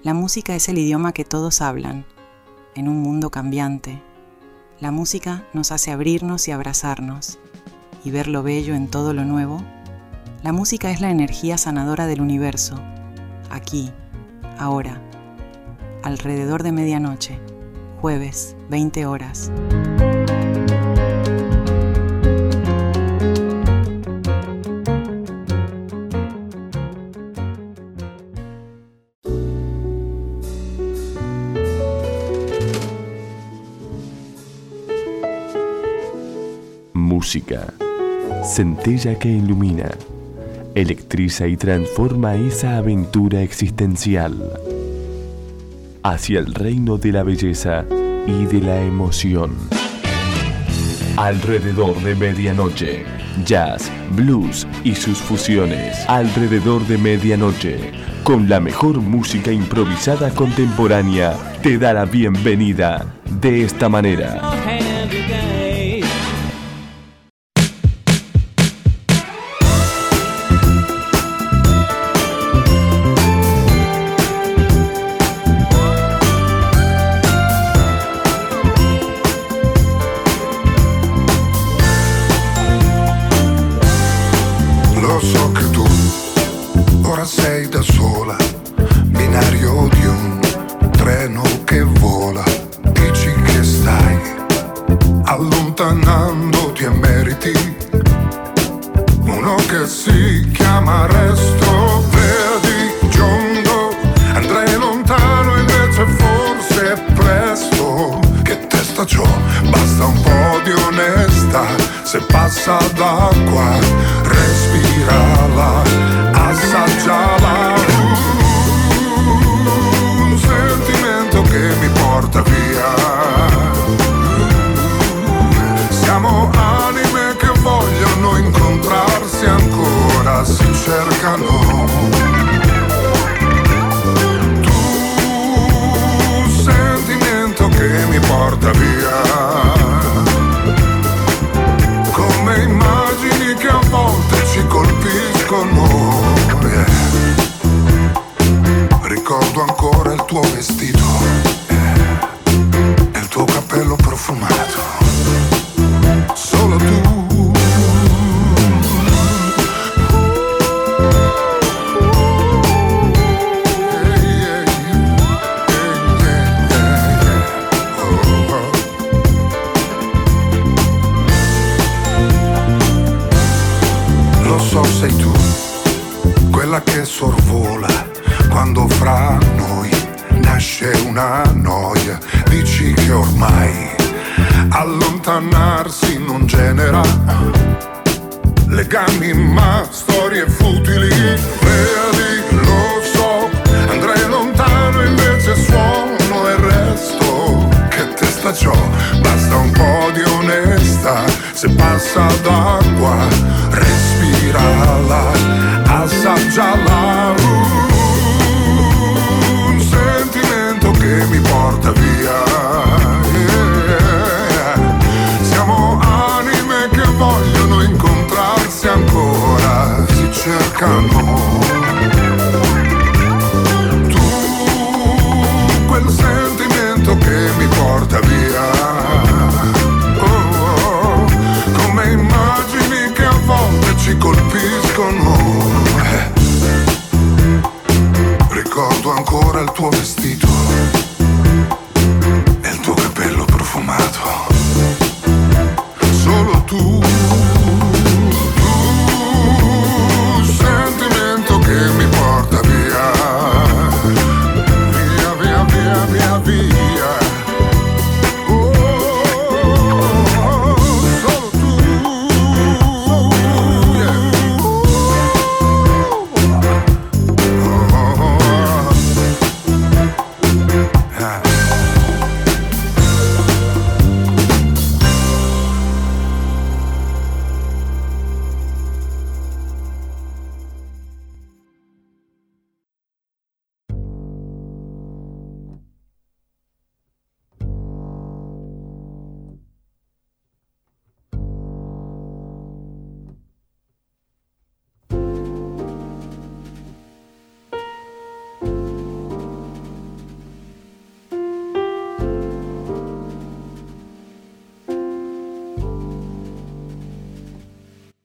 La música es el idioma que todos hablan, en un mundo cambiante. La música nos hace abrirnos y abrazarnos, y ver lo bello en todo lo nuevo. La música es la energía sanadora del universo, aquí, ahora, alrededor de medianoche, jueves, 20 horas. Música, centella que ilumina, electriza y transforma esa aventura existencial hacia el reino de la belleza y de la emoción. Alrededor de medianoche, jazz, blues y sus fusiones. Alrededor de medianoche, con la mejor música improvisada contemporánea, te da la bienvenida de esta manera.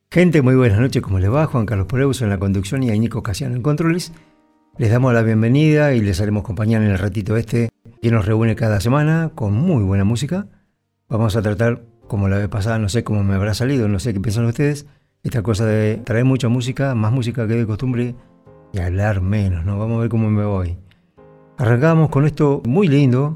Gente, muy buenas noches, ¿cómo les va? Juan Carlos Poreuso en la conducción y a Nico Casiano en controles. Les damos la bienvenida y les haremos compañía en el ratito que nos reúne cada semana con muy buena música. Vamos a tratar, como la vez pasada, no sé cómo me habrá salido, no sé qué piensan ustedes, esta cosa de traer mucha música, más música que de costumbre y hablar menos, ¿no? Vamos a ver cómo me voy. Arrancamos con esto muy lindo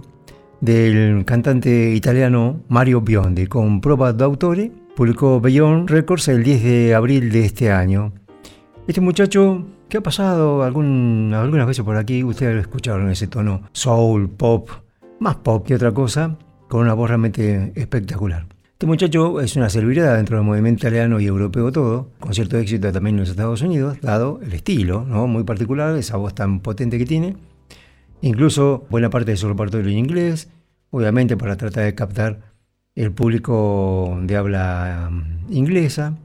del cantante italiano Mario Biondi con Prova d'autore. Publicó Beyond Records el 10 de abril de este año. Este muchacho, ¿qué ha pasado algunas veces por aquí? Ustedes lo escucharon en ese tono soul, pop, más pop que otra cosa, con una voz realmente espectacular. Este muchacho es una celebridad dentro del movimiento italiano y europeo todo, con cierto éxito también en los Estados Unidos, dado el estilo, ¿no? Muy particular, esa voz tan potente que tiene. Incluso buena parte de su repertorio en inglés, obviamente para tratar de captar el público de habla inglesa.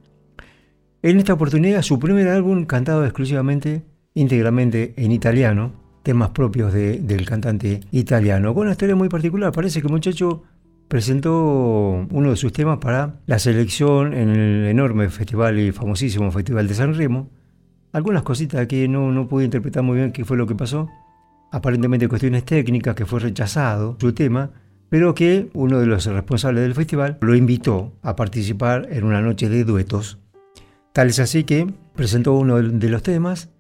En esta oportunidad, su primer álbum cantado exclusivamente, íntegramente en italiano, temas propios del cantante italiano, con una historia muy particular. Parece que el muchacho presentó uno de sus temas para la selección en el enorme festival y famosísimo Festival de San Remo. Algunas cositas que no pude interpretar muy bien qué fue lo que pasó. Aparentemente cuestiones técnicas, que fue rechazado su tema, pero que uno de los responsables del festival lo invitó a participar en una noche de duetos. Tal es así que presentó uno de los temas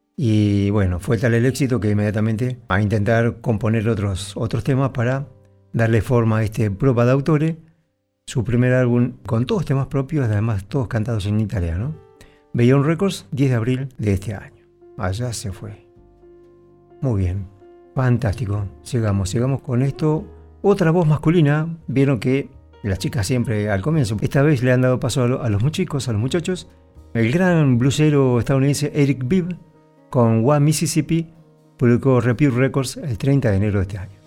y bueno, fue tal el éxito que inmediatamente a intentar componer otros temas para darle forma a este Prova d'autore, su primer álbum con todos temas propios, además todos cantados en italiano. Beyond Records, 10 de abril de este año. Allá se fue. Muy bien, fantástico. Sigamos con esto. Otra voz masculina, vieron que las chicas siempre al comienzo, esta vez le han dado paso a los muchachos. El gran bluesero estadounidense Eric Bibb, con One Mississippi, publicó Repute Records el 30 de enero de este año.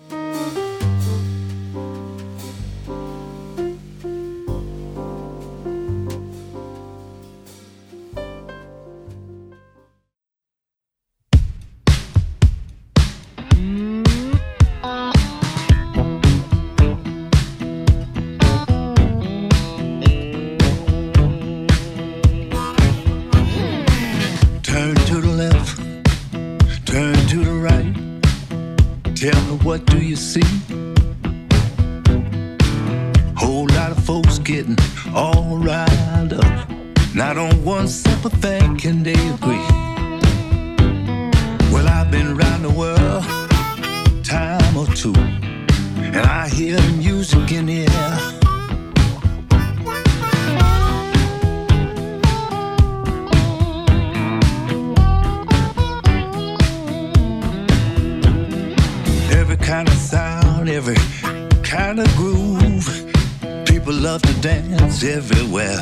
Everywhere.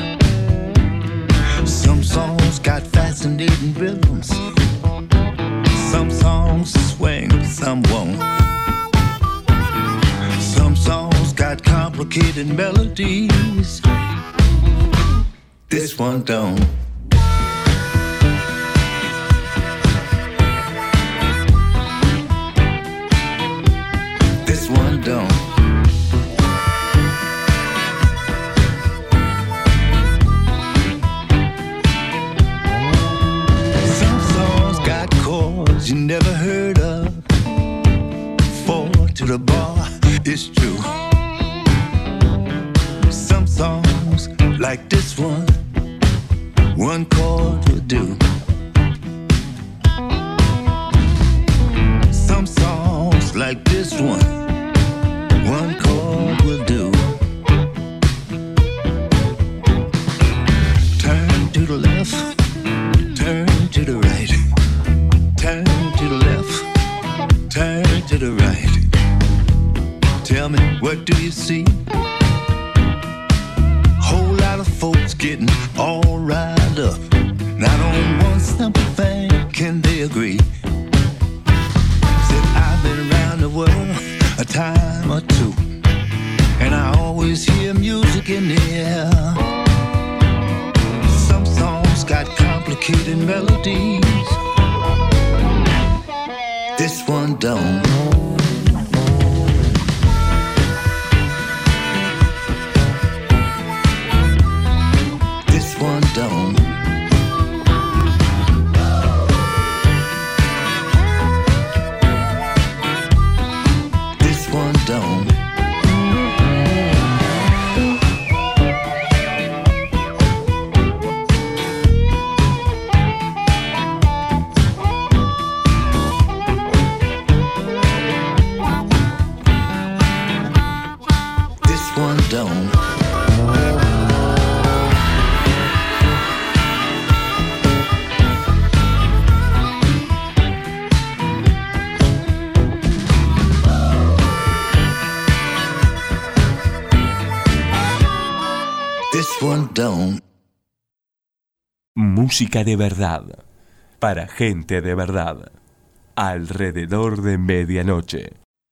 Some songs got fascinating rhythms. Some songs swing, some won't. Some songs got complicated melodies. This one don't. This one don't. You never heard of. 4 to the bar, it's true. Some songs like this one chord will do. Some songs like this one chord will do. Turn to the left, turn to the right. Turn to the left, turn to the right. Tell me, what do you see? Whole lot of folks getting all riled up. Not on one simple thing can they agree. Said I've been around the world a time or two, and I always hear music in the air. Some songs got complicated melodies. This one don't. This one don't. This one don't. This one don't. This one don't. Música de verdad, para gente de verdad, alrededor de medianoche.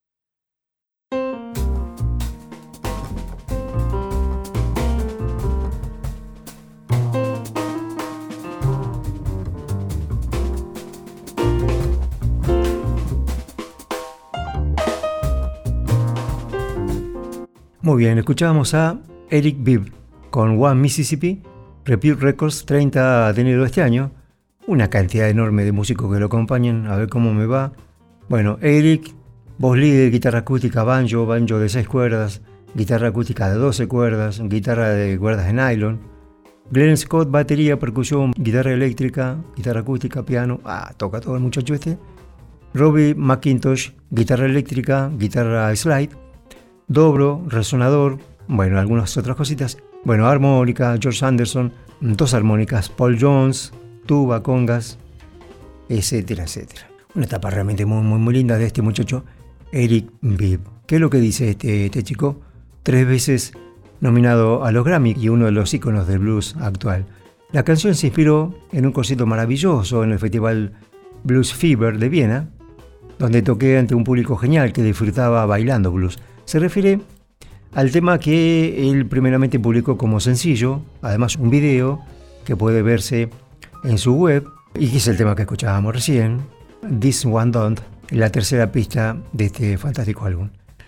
Muy bien, escuchábamos a Eric Bibb con One Mississippi, Repute Records, 30 de enero de este año. Una cantidad enorme de músicos que lo acompañan, a ver cómo me va. Bueno, Eric, voz líder, guitarra acústica, banjo de 6 cuerdas, guitarra acústica de 12 cuerdas, guitarra de cuerdas de nylon. Glenn Scott, batería, percusión, guitarra eléctrica, guitarra acústica, piano. Toca todo el muchacho este. Robbie McIntosh, guitarra eléctrica, guitarra slide. Dobro, resonador, bueno, algunas otras cositas. Bueno, armónica, George Anderson, 2 armónicas, Paul Jones, tuba, congas, etcétera, etcétera. Una etapa realmente muy linda de este muchacho, Eric Bibb. ¿Qué es lo que dice este chico? 3 veces nominado a los Grammy y uno de los íconos del blues actual. La canción se inspiró en un concierto maravilloso en el Festival Blues Fever de Viena, donde toqué ante un público genial que disfrutaba bailando blues. Se refiere al tema que él primeramente publicó como sencillo, además un video que puede verse en su web, y que es el tema que escuchábamos recién, This One Don't, la tercera pista de este fantástico álbum.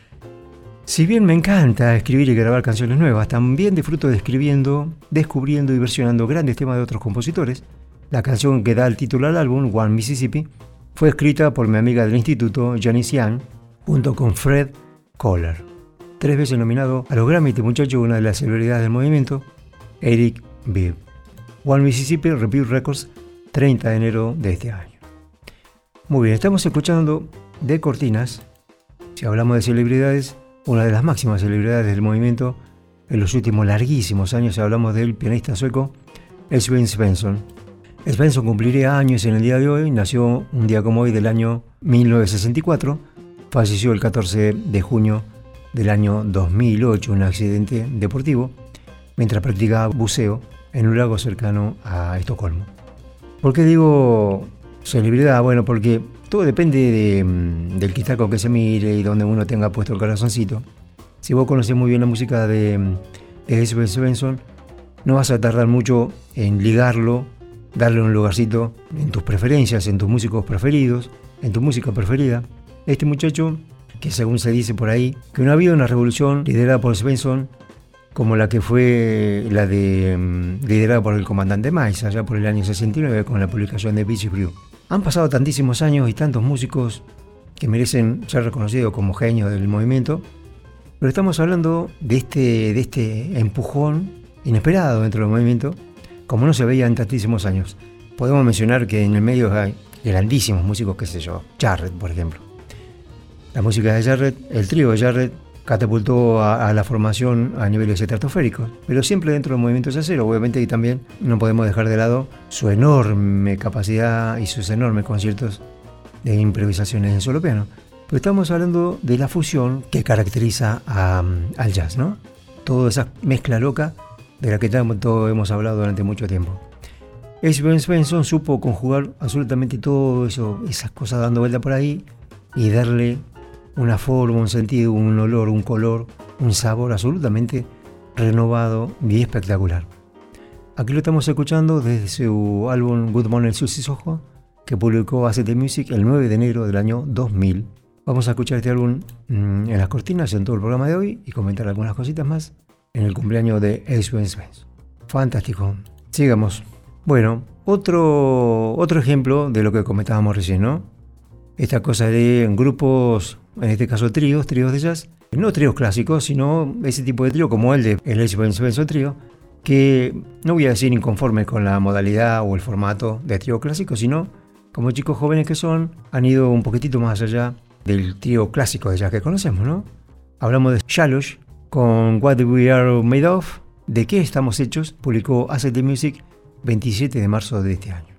Si bien me encanta escribir y grabar canciones nuevas, también disfruto de escribiendo, descubriendo y versionando grandes temas de otros compositores. La canción que da el título al álbum, One Mississippi, fue escrita por mi amiga del instituto, Janice Young, junto con Fred Kohler. 3 veces nominado a los Grammy, este muchacho, una de las celebridades del movimiento, Eric Bibb. One Mississippi, Repute Records, 30 de enero de este año. Muy bien, estamos escuchando de cortinas, si hablamos de celebridades, una de las máximas celebridades del movimiento en los últimos larguísimos años, hablamos del pianista sueco Esben Svensson. Svensson cumpliría años en el día de hoy, nació un día como hoy del año 1964, falleció el 14 de junio del año 2008 en un accidente deportivo mientras practicaba buceo en un lago cercano a Estocolmo. ¿Por qué digo celebridad? Bueno, porque todo depende del cristal con que se mire y donde uno tenga puesto el corazoncito. Si vos conocés muy bien la música de Esben Svensson, no vas a tardar mucho en ligarlo, darle un lugarcito en tus preferencias, en tus músicos preferidos, en tu música preferida. Este muchacho, que según se dice por ahí, que no ha habido una revolución liderada por Svensson como la que fue la liderada por el comandante Miles allá por el año 69 con la publicación de Beach Brew. Han pasado tantísimos años y tantos músicos que merecen ser reconocidos como genios del movimiento, pero estamos hablando de este empujón inesperado dentro del movimiento, como no se veía en tantísimos años. Podemos mencionar que en el medio hay grandísimos músicos, qué sé yo, Jarrett, por ejemplo. La música de Jarrett, el trío de Jarrett, catapultó a la formación a niveles estratosféricos, pero siempre dentro del movimiento jazzero, obviamente, y también no podemos dejar de lado su enorme capacidad y sus enormes conciertos de improvisaciones en solo piano. Pero estamos hablando de la fusión que caracteriza al jazz, ¿no? Toda esa mezcla loca de la que tanto hemos hablado durante mucho tiempo. Esben Svensson supo conjugar absolutamente todo eso, esas cosas dando vuelta por ahí y darle una forma, un sentido, un olor, un color, un sabor absolutamente renovado y espectacular. Aquí lo estamos escuchando desde su álbum Good Morning Susie Soho, que publicó Acid Music el 9 de enero del año 2000. Vamos a escuchar este álbum en las cortinas en todo el programa de hoy y comentar algunas cositas más en el cumpleaños de Esben Svensson. Fantástico. Sigamos. Bueno, otro ejemplo de lo que comentábamos recién, ¿no? Esta cosa de grupos, en este caso tríos de jazz, no tríos clásicos, sino ese tipo de trío como el de el Lazy Benson Trío, que no voy a decir inconformes con la modalidad o el formato de trío clásico, sino como chicos jóvenes que son, han ido un poquitito más allá del trío clásico de jazz que conocemos, ¿no? Hablamos de Shalosh con What We Are Made Of, ¿de qué estamos hechos? Publicó Acid the Music 27 de marzo de este año.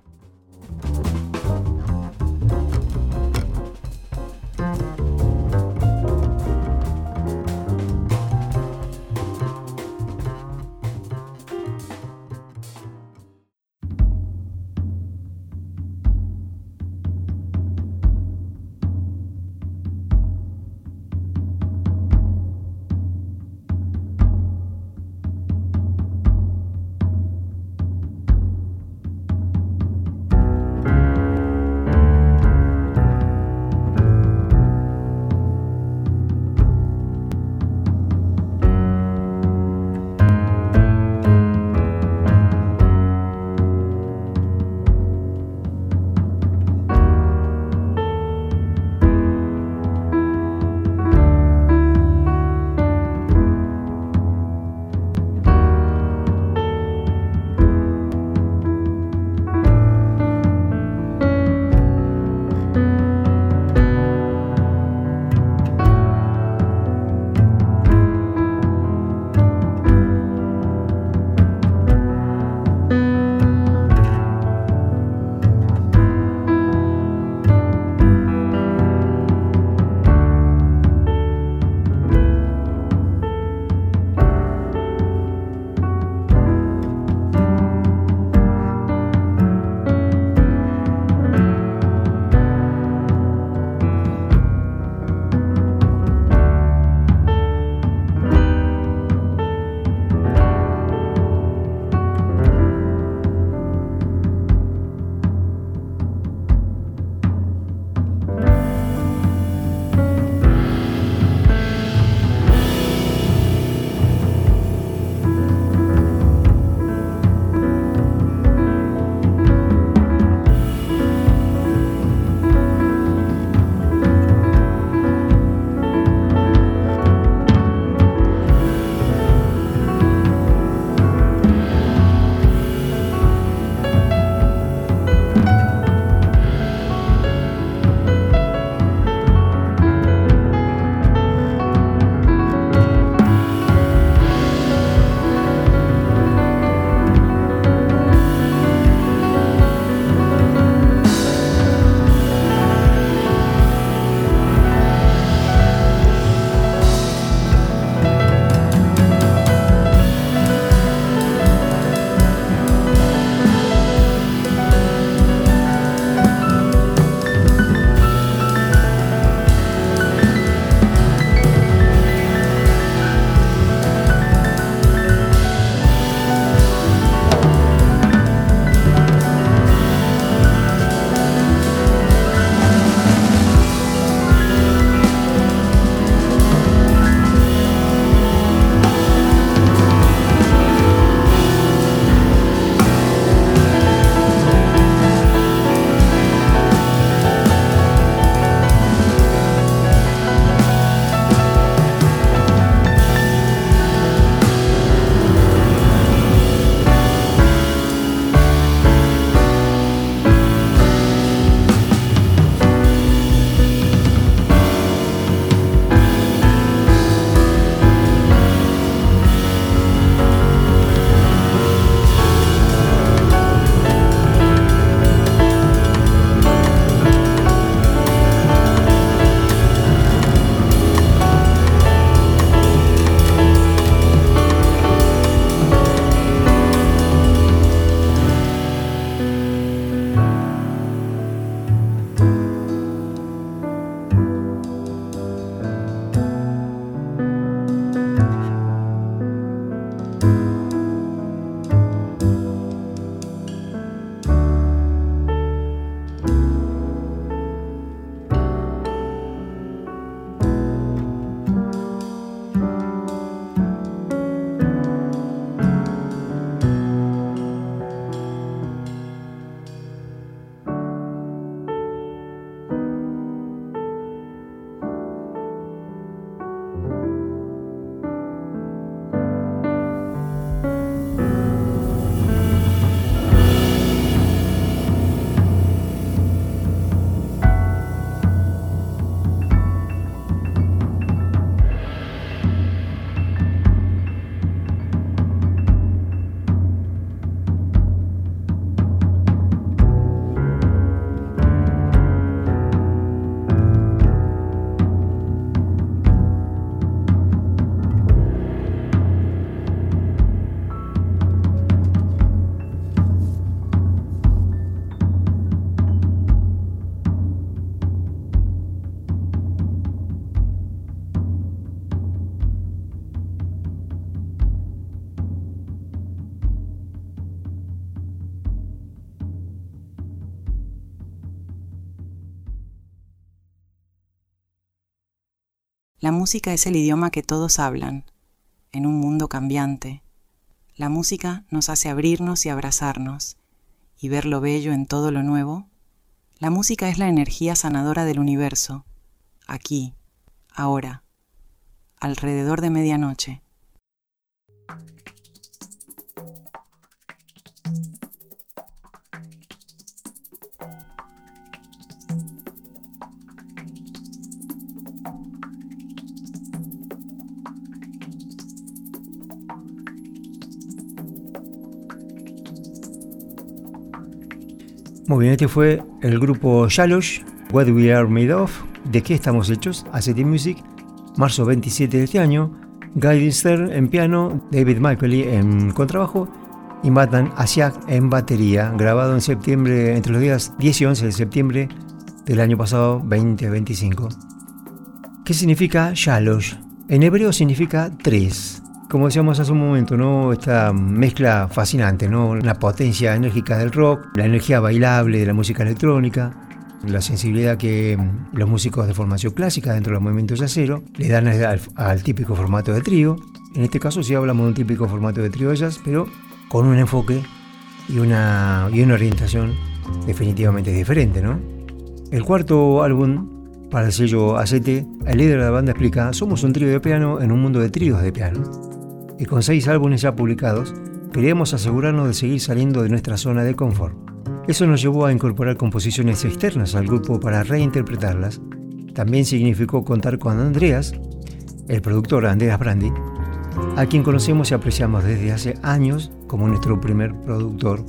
La música es el idioma que todos hablan, en un mundo cambiante. La música nos hace abrirnos y abrazarnos, y ver lo bello en todo lo nuevo. La música es la energía sanadora del universo, aquí, ahora, alrededor de medianoche. Muy bien, este fue el grupo Shalosh, What We Are Made Of, ¿de qué estamos hechos? ACT Music, marzo 27 de este año. Guy Stern en piano, David Michaeli en contrabajo y Matan Asiak en batería, grabado en septiembre, entre los días 10 y 11 de septiembre del año pasado, 2025. ¿Qué significa Shalosh? En hebreo significa tres. Como decíamos hace un momento, ¿no? Esta mezcla fascinante, ¿no? La potencia enérgica del rock, la energía bailable de la música electrónica, la sensibilidad que los músicos de formación clásica dentro de los movimientos yacero le dan al típico formato de trío. En este caso sí hablamos de un típico formato de trío de jazz, pero con un enfoque y una orientación definitivamente diferente, ¿no? El cuarto álbum para el sello ACT, el líder de la banda explica: somos un trío de piano en un mundo de tríos de piano. Y con 6 álbumes ya publicados, queríamos asegurarnos de seguir saliendo de nuestra zona de confort. Eso nos llevó a incorporar composiciones externas al grupo para reinterpretarlas. También significó contar con Andreas, el productor Andreas Brandi, a quien conocemos y apreciamos desde hace años como nuestro primer productor,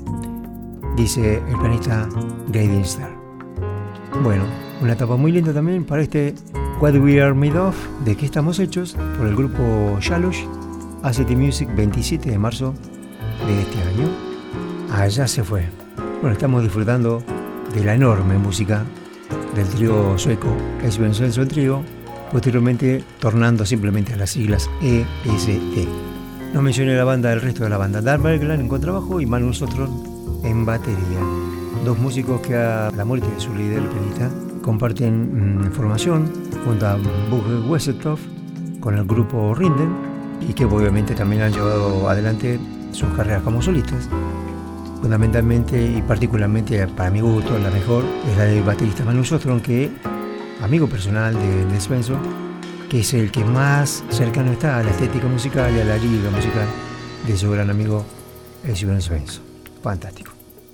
dice el pianista Guy Stern. Bueno, una etapa muy linda también para este What We Are Made Of, ¿de qué estamos hechos?, por el grupo Shalosh, ACT Music, 27 de marzo de este año. Allá se fue. Bueno, estamos disfrutando de la enorme música del trío sueco Esbjörn Svensson Trío, posteriormente tornando simplemente a las siglas EST. No mencioné la banda, el resto de la banda: Dan Bergland en contrabajo y Magnus Sotron en batería. Dos músicos que a la muerte de su líder, el pianista, comparten formación junto a Bugge Wesseltoft con el grupo Rinden, y que obviamente también han llevado adelante sus carreras como solistas. Fundamentalmente y particularmente, para mi gusto, la mejor es la del baterista Magnus Sotron, que amigo personal de Svensson, que es el que más cercano está a la estética musical y a la lírica musical de su gran amigo Esbjörn Svensson. Fantástico.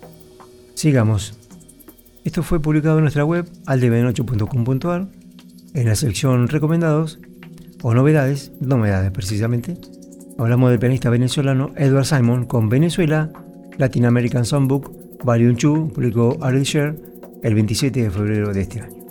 Sigamos. Esto fue publicado en nuestra web aldeben8.com.ar en la sección recomendados o novedades precisamente. Hablamos del pianista venezolano Edward Simon con Venezuela, Latin American Songbook, Volume 2, publicó Ardeshare el 27 de febrero de este año.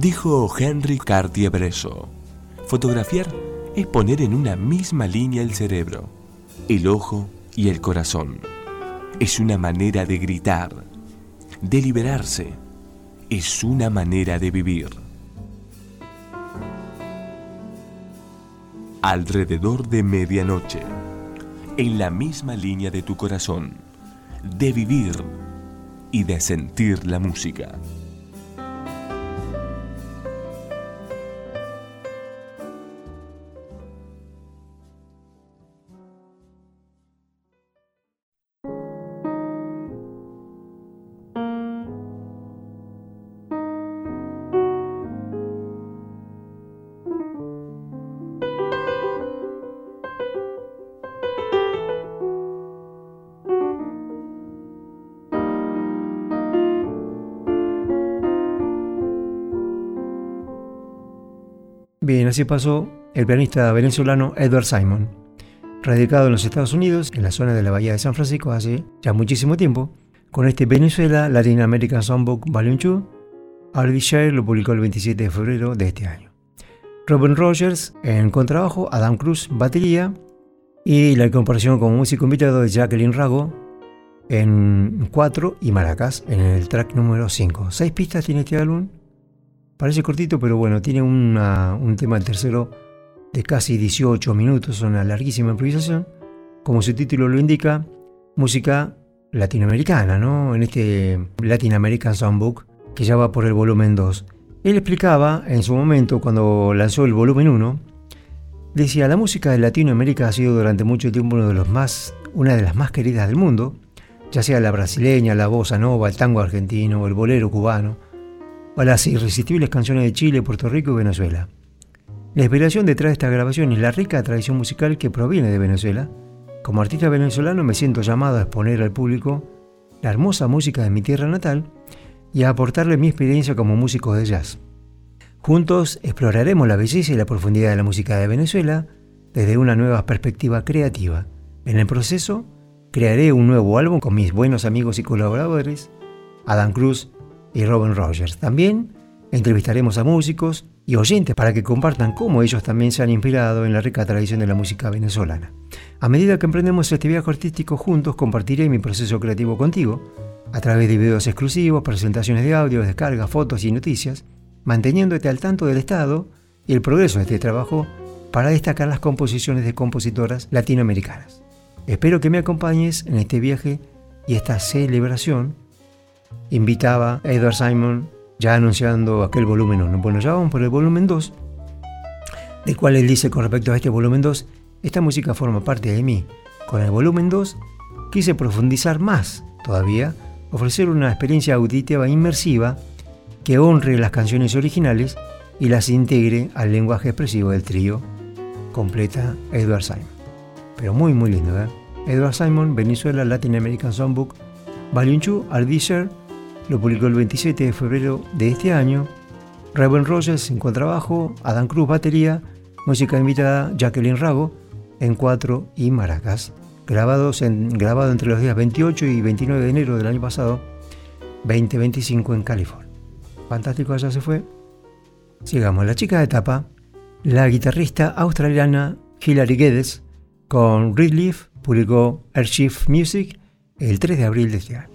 Dijo Henry Cartier-Bresson, fotografiar es poner en una misma línea el cerebro, el ojo y el corazón. Es una manera de gritar, de liberarse. Es una manera de vivir. Alrededor de medianoche, en la misma línea de tu corazón, de vivir y de sentir la música. Bien, así pasó el pianista venezolano Edward Simon, radicado en los Estados Unidos, en la zona de la Bahía de San Francisco hace ya muchísimo tiempo, con este Venezuela Latin American Songbook Volume 2. Ardy Sher lo publicó el 27 de febrero de este año. Robin Rogers en contrabajo, Adam Cruz batería y la incorporación como músico invitado de Jacqueline Rago en 4 y maracas en el track número 5. 6 pistas tiene este álbum. Parece cortito, pero bueno, tiene un tema tercero de casi 18 minutos, una larguísima improvisación. Como su título lo indica, música latinoamericana, ¿no? En este Latin American Songbook, que ya va por el volumen 2. Él explicaba en su momento, cuando lanzó el volumen 1, decía: la música de Latinoamérica ha sido durante mucho tiempo una de las más queridas del mundo, ya sea la brasileña, la bossa nova, el tango argentino, el bolero cubano, o las irresistibles canciones de Chile, Puerto Rico y Venezuela. La inspiración detrás de esta grabación es la rica tradición musical que proviene de Venezuela. Como artista venezolano me siento llamado a exponer al público la hermosa música de mi tierra natal y a aportarle mi experiencia como músico de jazz. Juntos exploraremos la belleza y la profundidad de la música de Venezuela desde una nueva perspectiva creativa. En el proceso, crearé un nuevo álbum con mis buenos amigos y colaboradores, Adam Cruz y Robin Rogers. También entrevistaremos a músicos y oyentes para que compartan cómo ellos también se han inspirado en la rica tradición de la música venezolana. A medida que emprendemos este viaje artístico juntos, compartiré mi proceso creativo contigo a través de videos exclusivos, presentaciones de audio, descargas, fotos y noticias, manteniéndote al tanto del estado y el progreso de este trabajo para destacar las composiciones de compositoras latinoamericanas. Espero que me acompañes en este viaje y esta celebración. Invitaba a Edward Simon, ya anunciando aquel volumen 1. Bueno, ya vamos por el volumen 2, del cual él dice con respecto a este volumen 2, esta música forma parte de mí. Con el volumen 2 quise profundizar más todavía, ofrecer una experiencia auditiva inmersiva que honre las canciones originales y las integre al lenguaje expresivo del trío, completa Edward Simon. Pero muy muy lindo, ¿eh? Edward Simon, Venezuela Latin American Songbook Volume 2, Ardy Sher, lo publicó el 27 de febrero de este año. Robin Rogers en contrabajo, Adam Cruz batería, música invitada Jacqueline Rago en 4 y maracas, grabado entre los días 28 y 29 de enero del año pasado, 2025 en California. Fantástico, allá se fue. Sigamos, la chica de tapa, la guitarrista australiana Hilary Geddes, con Reed Leaf, publicó Archive Music el 3 de abril de este año.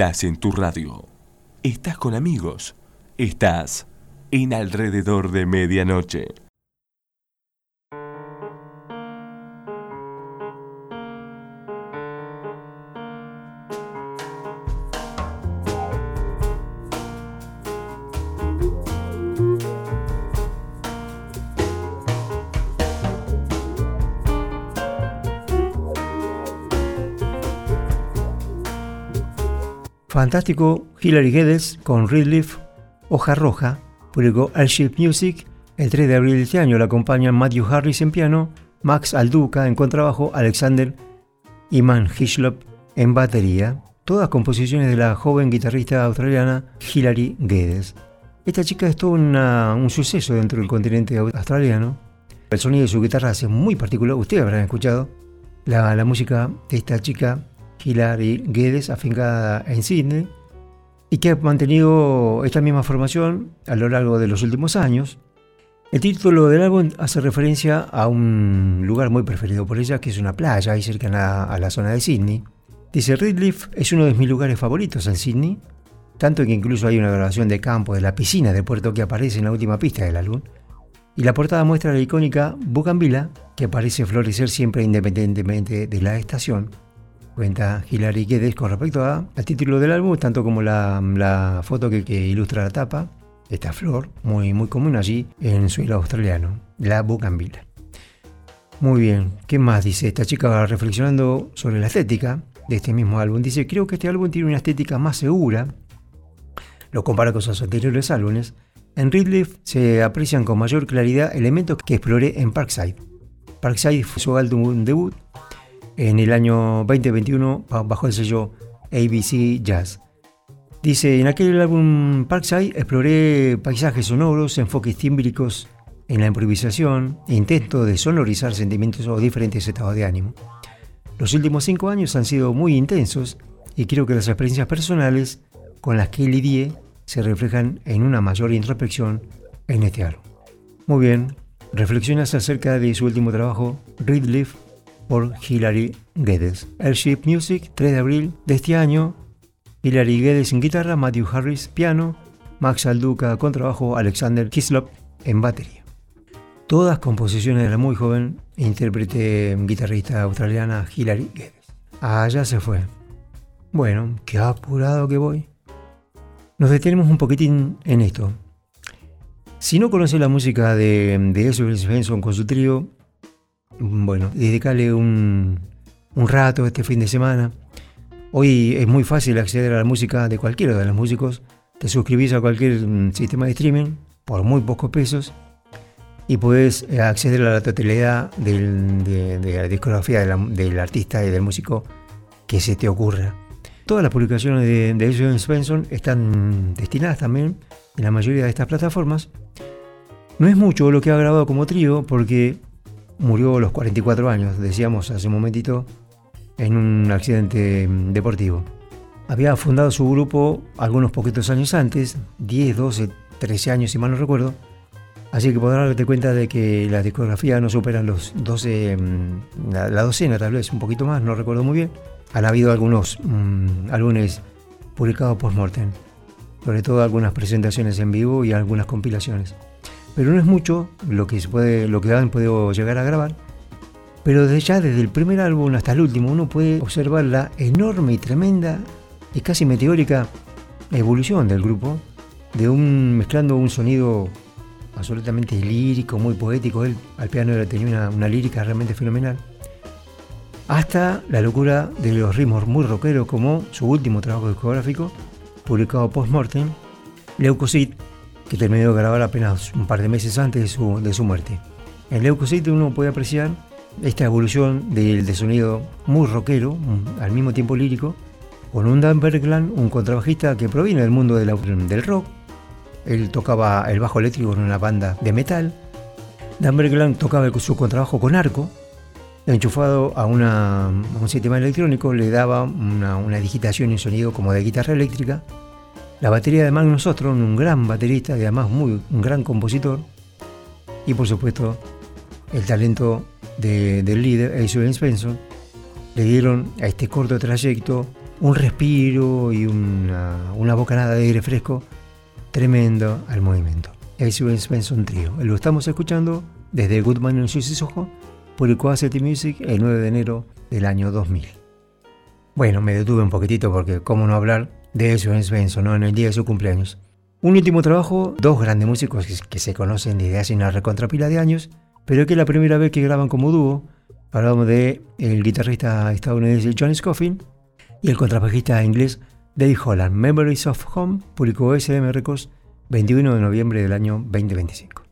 Estás en tu radio. Estás con amigos. Estás en Alrededor de Medianoche. Fantástico, Hilary Geddes con Red Leaf, Hoja Roja, publicó Airship Music. El 3 de abril de este año la acompañan Matthew Harris en piano, Max Alduca en contrabajo, Alexander Iman Hislop en batería. Todas composiciones de la joven guitarrista australiana Hilary Geddes. Esta chica es todo un suceso dentro del continente australiano. El sonido de su guitarra es muy particular, ustedes habrán escuchado la música de esta chica Hilary Geddes, afincada en Sydney, y que ha mantenido esta misma formación a lo largo de los últimos años. El título del álbum hace referencia a un lugar muy preferido por ella, que es una playa ahí cercana a la zona de Sydney. Dice: Red Leaf es uno de mis lugares favoritos en Sydney, tanto que incluso hay una grabación de campo de la piscina de puerto que aparece en la última pista del álbum. Y la portada muestra la icónica Bougainvillea, que parece florecer siempre independientemente de la estación. Cuenta Hilary Geddes con respecto al título del álbum, tanto como la foto que ilustra la tapa, esta flor muy, muy común allí en suelo australiano, la Bougainvillea. Muy bien, ¿qué más dice esta chica reflexionando sobre la estética de este mismo álbum? Dice: creo que este álbum tiene una estética más segura, lo compara con sus anteriores álbumes. En Red Leaf se aprecian con mayor claridad elementos que exploré en Parkside. Parkside fue su álbum debut en el año 2021 bajo el sello ABC Jazz. Dice: en aquel álbum Parkside exploré paisajes sonoros, enfoques tímbricos en la improvisación e intento de sonorizar sentimientos o diferentes estados de ánimo. Los últimos 5 años han sido muy intensos y creo que las experiencias personales con las que lidié se reflejan en una mayor introspección en este álbum. Muy bien, reflexionas acerca de su último trabajo, Red Leaf, por Hilary Geddes. Airship Music, 3 de abril de este año. Hilary Geddes en guitarra, Matthew Harris piano, Max Alduca contrabajo, Alexander Hislop en batería. Todas composiciones de la muy joven intérprete guitarrista australiana Hilary Geddes. Allá se fue. Bueno, qué apurado que voy. Nos detenemos un poquitín en esto. Si no conoces la música de Ezra Svensson con su trío, bueno, dedícale un rato este fin de semana. Hoy es muy fácil acceder a la música de cualquiera de los músicos. Te suscribís a cualquier sistema de streaming por muy pocos pesos y podés acceder a la totalidad de la discografía del artista y del músico que se te ocurra. Todas las publicaciones de Ezra Svensson están destinadas también en la mayoría de estas plataformas. No es mucho lo que ha grabado como trío porque murió a los 44 años, decíamos hace un momentito, en un accidente deportivo. Había fundado su grupo algunos poquitos años antes, 10, 12, 13 años si mal no recuerdo, así que podrás darte cuenta de que la discografía no superan los 12, la docena tal vez, un poquito más, no recuerdo muy bien. Han habido algunos álbumes publicados post-mortem, sobre todo algunas presentaciones en vivo y algunas compilaciones. Pero no es mucho lo que han podido llegar a grabar. Pero desde el primer álbum hasta el último uno puede observar la enorme y tremenda y casi meteórica evolución del grupo, mezclando un sonido absolutamente lírico, muy poético. Él al piano tenía una lírica realmente fenomenal, hasta la locura de los ritmos muy rockeros, como su último trabajo discográfico, publicado post-mortem, Leukocyte, que terminó de grabar apenas un par de meses antes de su muerte. En Leukocyte uno puede apreciar esta evolución de sonido muy rockero, al mismo tiempo lírico, con un Dan Bergland, un contrabajista que proviene del mundo del rock. Él tocaba el bajo eléctrico en una banda de metal. Dan Bergland tocaba su contrabajo con arco, enchufado a un sistema electrónico, le daba una digitación y un sonido como de guitarra eléctrica. La batería de Magnus Ostrom, un gran baterista y además un gran compositor. Y por supuesto, el talento del líder, Ezra Svensson, le dieron a este corto trayecto un respiro y una bocanada de aire fresco tremendo al movimiento. Ezra Svensson Trio. Lo estamos escuchando desde Goodman and Susie Soho, publicó Acety Music el 9 de enero del año 2000. Bueno, me detuve un poquitito porque cómo no hablar de Ezra Svensson, ¿no? En el día de su cumpleaños. Un último trabajo, dos grandes músicos que se conocen desde hace una recontrapila de años, pero que es la primera vez que graban como dúo. Hablamos de el guitarrista estadounidense John Scofield y el contrabajista inglés Dave Holland. Memories of Home publicó SM Records 21 de noviembre del año 2025.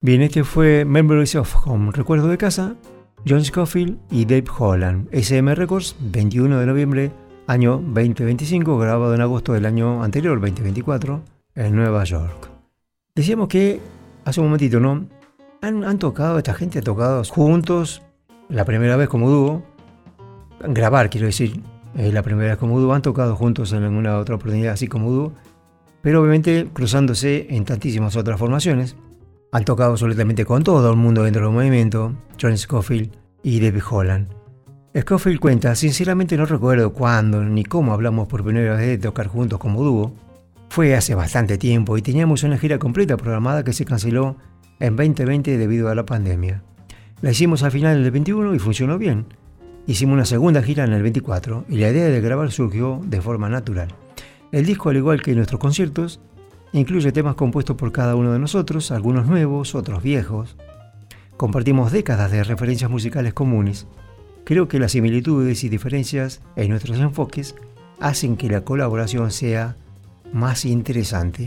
Bien, este fue Memories of Home, Recuerdo de Casa, John Scofield y Dave Holland, SM Records, 21 de noviembre, año 2025, grabado en agosto del año anterior, 2024, en Nueva York. Decíamos que, hace un momentito, ¿no? Han tocado, esta gente ha tocado juntos, la primera vez como dúo, grabar quiero decir, la primera vez como dúo, han tocado juntos en alguna otra oportunidad así como dúo, pero obviamente cruzándose en tantísimas otras formaciones. Han tocado absolutamente con todo el mundo dentro del movimiento, John Scofield y David Holland. Scofield cuenta, sinceramente no recuerdo cuándo ni cómo hablamos por primera vez de tocar juntos como dúo. Fue hace bastante tiempo y teníamos una gira completa programada que se canceló en 2020 debido a la pandemia. La hicimos al final del 21 y funcionó bien. Hicimos una segunda gira en el 24 y la idea de grabar surgió de forma natural. El disco, al igual que nuestros conciertos, incluye temas compuestos por cada uno de nosotros, algunos nuevos, otros viejos. Compartimos décadas de referencias musicales comunes. Creo que las similitudes y diferencias en nuestros enfoques hacen que la colaboración sea más interesante.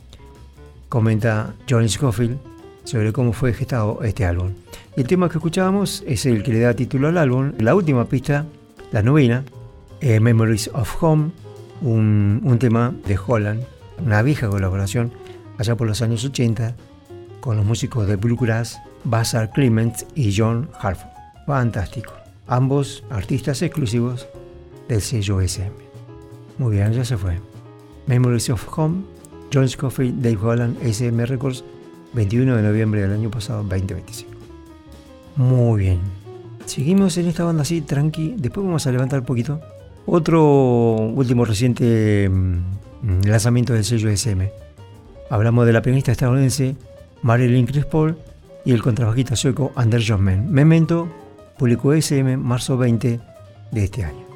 Comenta John Scofield sobre cómo fue gestado este álbum. El tema que escuchábamos es el que le da título al álbum, la última pista, la novena, Memories of Home, un tema de Holland, una vieja colaboración allá por los años 80 con los músicos de Bluegrass, Vassar Clement y John Hartford. Fantástico. Ambos artistas exclusivos del sello SM. Muy bien, ya se fue. Memories of Home, John Scofield, Dave Holland, SM Records, 21 de noviembre del año pasado, 2025. Muy bien. Seguimos en esta banda así, tranqui. Después vamos a levantar un poquito. Otro último reciente lanzamiento del sello SM. Hablamos de la pianista estadounidense Marilyn Crispol y el contrabajista sueco Anders Jonsson. Memento, publicó SM marzo 20 de este año.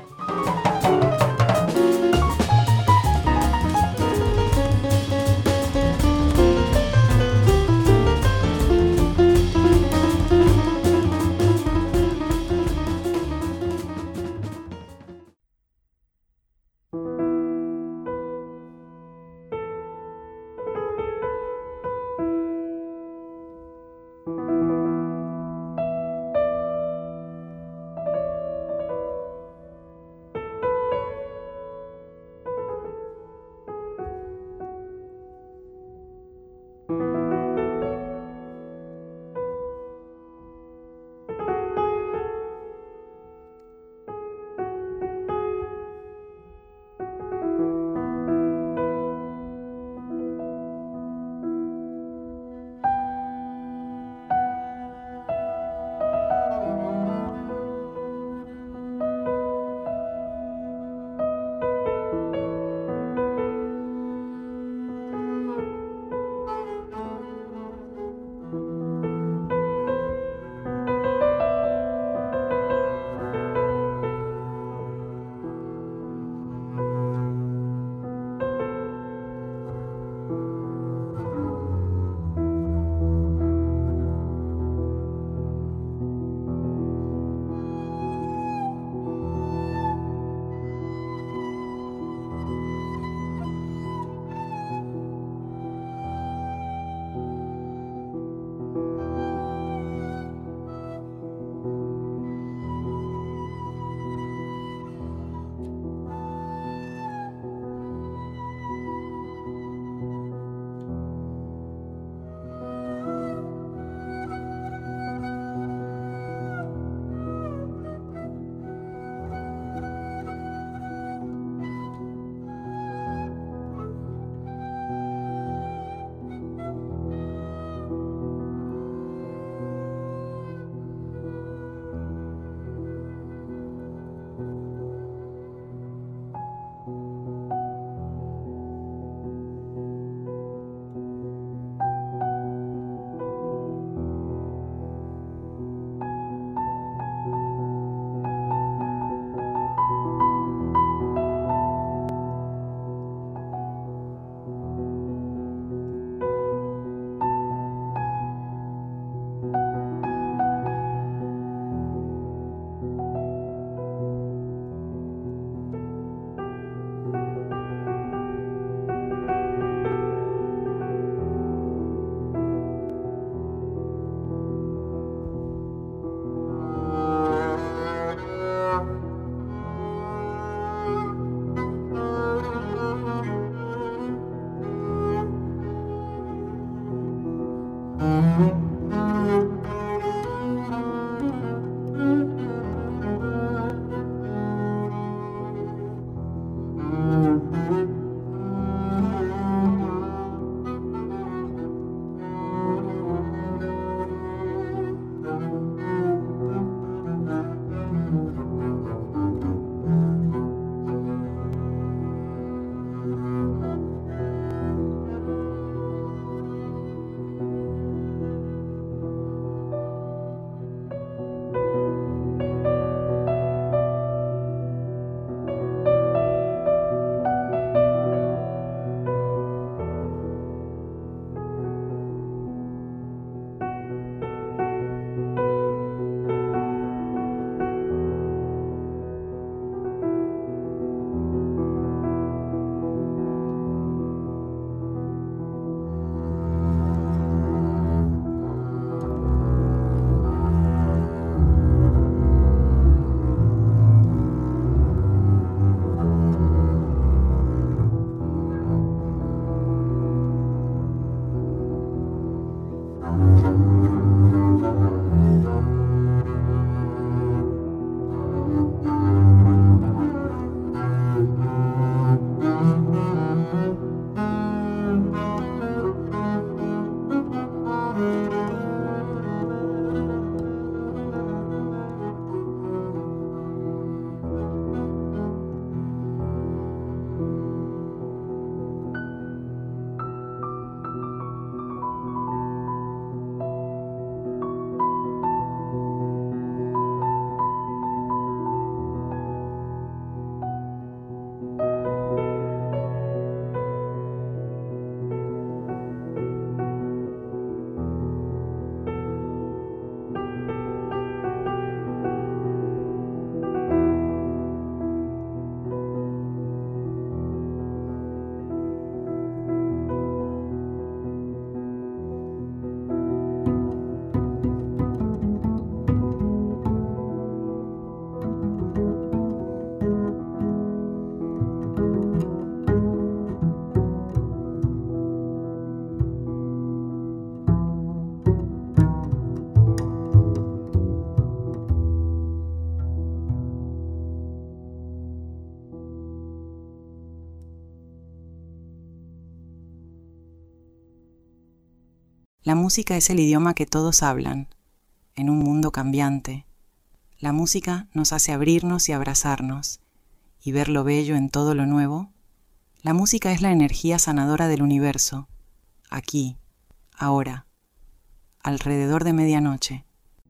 La música es el idioma que todos hablan, en un mundo cambiante. La música nos hace abrirnos y abrazarnos, y ver lo bello en todo lo nuevo. La música es la energía sanadora del universo, aquí, ahora, alrededor de medianoche.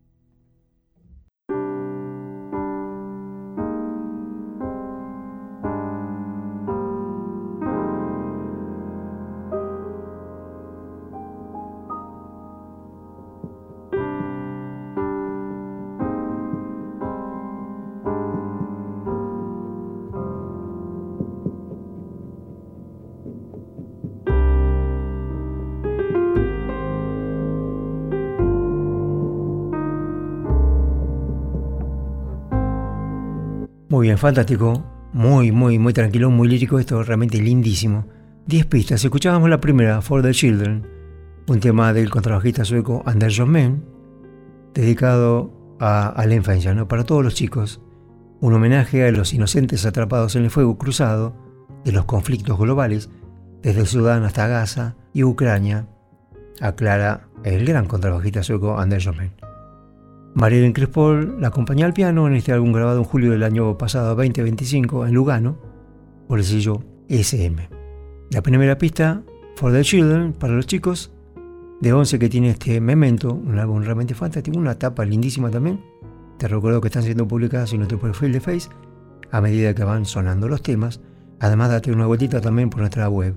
Muy bien, fantástico, muy tranquilo, muy lírico, esto realmente lindísimo. 10 pistas, escuchábamos la primera, For the Children, un tema del contrabajista sueco Anders Josmen, dedicado a la infancia, ¿no? Para todos los chicos, un homenaje a los inocentes atrapados en el fuego cruzado de los conflictos globales, desde Sudán hasta Gaza y Ucrania, aclara el gran contrabajista sueco Anders Josmen. Marilyn Crispol la acompañó al piano en este álbum grabado en julio del año pasado, 2025, en Lugano, por el sello SM. La primera pista, For the Children, para los chicos, de 11 que tiene este Memento, un álbum realmente fantástico, una tapa lindísima también. Te recuerdo que están siendo publicadas en nuestro perfil de Face a medida que van sonando los temas. Además, date una vueltita también por nuestra web,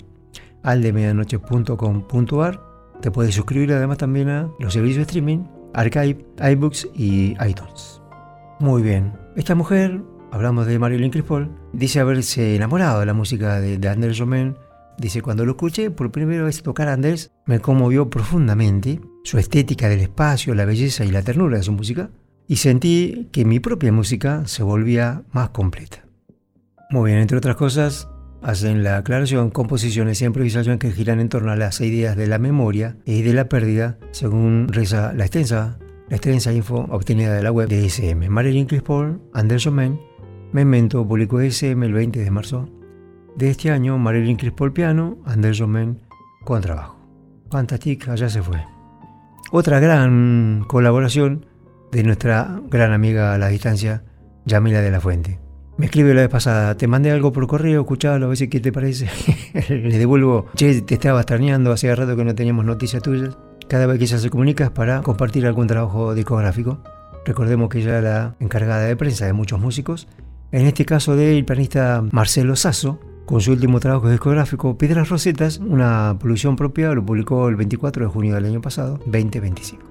aldemedianoche.com.ar. Te puedes suscribir además también a los servicios de streaming, Archive, iBooks y iTunes. Muy bien, esta mujer, hablamos de Marilyn Crispol, dice haberse enamorado de la música de Anders Josmen. Dice, cuando lo escuché por primera vez tocar a Anders, me conmovió profundamente su estética del espacio, la belleza y la ternura de su música, y sentí que mi propia música se volvía más completa. Muy bien, entre otras cosas, hacen la aclaración, composiciones y improvisación que giran en torno a las ideas de la memoria y de la pérdida, según reza la extensa info obtenida de la web de SM. Marilyn Crispol, Anders Josmen, Memento, publicó SM el 20 de marzo de este año. Marilyn Crispol piano, Anders Josmen contrabajo. Fantastic, allá se fue. Otra gran colaboración de nuestra gran amiga a la distancia, Yamila de la Fuente. Me escribe la vez pasada, te mandé algo por correo, escuchalo, a ver si qué te parece. Le devuelvo, che, te estaba extrañando, hacía rato que no teníamos noticias tuyas. Cada vez que ella se comunica es para compartir algún trabajo discográfico. Recordemos que ella era la encargada de prensa de muchos músicos. En este caso del pianista Marcelo Sasso, con su último trabajo discográfico, Piedras Rosetas, una producción propia, lo publicó el 24 de junio del año pasado, 2025.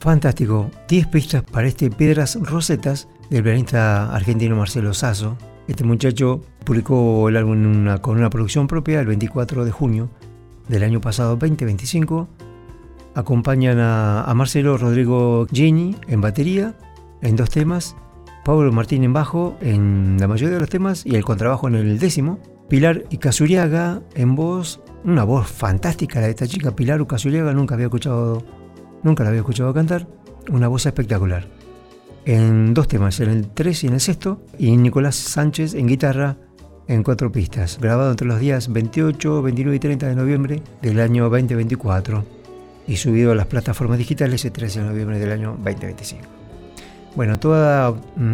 Fantástico, 10 pistas para este Piedras Rosetas del pianista argentino Marcelo Sasso. Este muchacho publicó el álbum con una producción propia el 24 de junio del año pasado, 2025. Acompañan a Marcelo Rodrigo Gini en batería, en 2 temas, Pablo Martín en bajo en la mayoría de los temas y el contrabajo en el 10º, Pilar Ucasuriaga en voz, una voz fantástica la de esta chica, Pilar Ucasuriaga, nunca la había escuchado cantar, una voz espectacular. En 2 temas, en el 3 y en el 6º, y Nicolás Sánchez en guitarra en 4 pistas, grabado entre los días 28, 29 y 30 de noviembre del año 2024 y subido a las plataformas digitales el 13 de noviembre del año 2025. Bueno, toda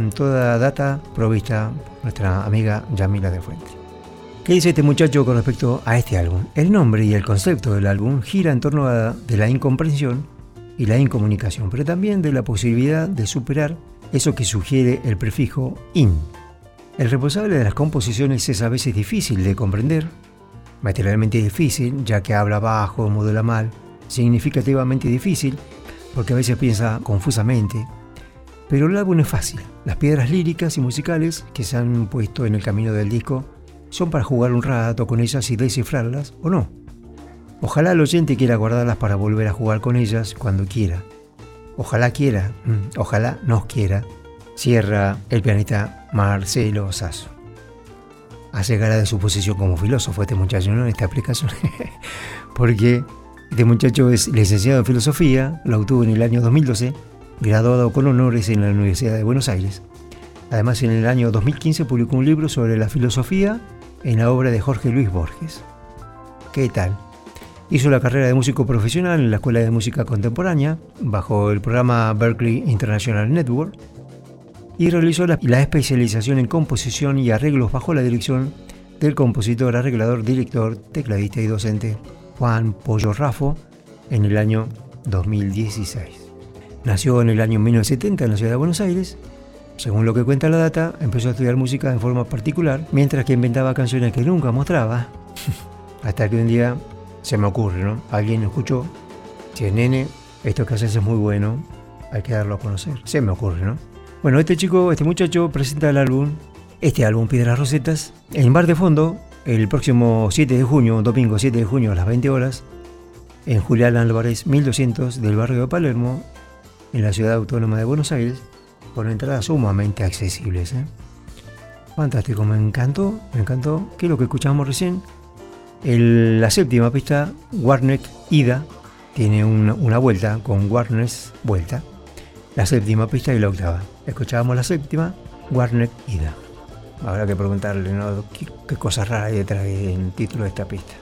data provista por nuestra amiga Yamila de Fuente. ¿Qué dice este muchacho con respecto a este álbum? El nombre y el concepto del álbum gira en torno de la incomprensión y la incomunicación, pero también de la posibilidad de superar eso que sugiere el prefijo in. El responsable de las composiciones es a veces difícil de comprender, materialmente difícil, ya que habla bajo, modula mal, significativamente difícil, porque a veces piensa confusamente, pero el álbum es fácil. Las piedras líricas y musicales que se han puesto en el camino del disco son para jugar un rato con ellas y descifrarlas o no. Ojalá el oyente quiera guardarlas para volver a jugar con ellas cuando quiera. Ojalá nos quiera, cierra el pianista Marcelo Sasso. Hace gala de su posición como filósofo este muchacho, ¿no? En esta aplicación. Porque este muchacho es licenciado en filosofía, lo obtuvo en el año 2012, graduado con honores en la Universidad de Buenos Aires. Además, en el año 2015 publicó un libro sobre la filosofía en la obra de Jorge Luis Borges. ¿Qué tal? Hizo la carrera de músico profesional en la Escuela de Música Contemporánea, bajo el programa Berklee International Network, y realizó la especialización en composición y arreglos bajo la dirección del compositor, arreglador, director, tecladista y docente Juan Pollo Raffo en el año 2016. Nació en el año 1970 en la ciudad de Buenos Aires. Según lo que cuenta la data, empezó a estudiar música en forma particular, mientras que inventaba canciones que nunca mostraba. Hasta que un día se me ocurre, ¿no? Alguien escuchó, che, nene, esto que haces es muy bueno, hay que darlo a conocer. Se me ocurre, ¿no? Bueno, este muchacho presenta este álbum Piedras Rosetas, en Bar de Fondo, el próximo 7 de junio, domingo 7 de junio a las 20 horas, en Julián Álvarez 1200 del barrio de Palermo, en la ciudad autónoma de Buenos Aires, con entradas sumamente accesibles. Fantástico, me encantó, que es lo que escuchamos recién. La 7ª pista, Warneck Ida, tiene una vuelta con Warnes vuelta. La 7ª pista y la 8ª. Escuchábamos la 7ª, Warneck Ida. Habrá que preguntarle, ¿no? qué cosa rara hay detrás del título de esta pista.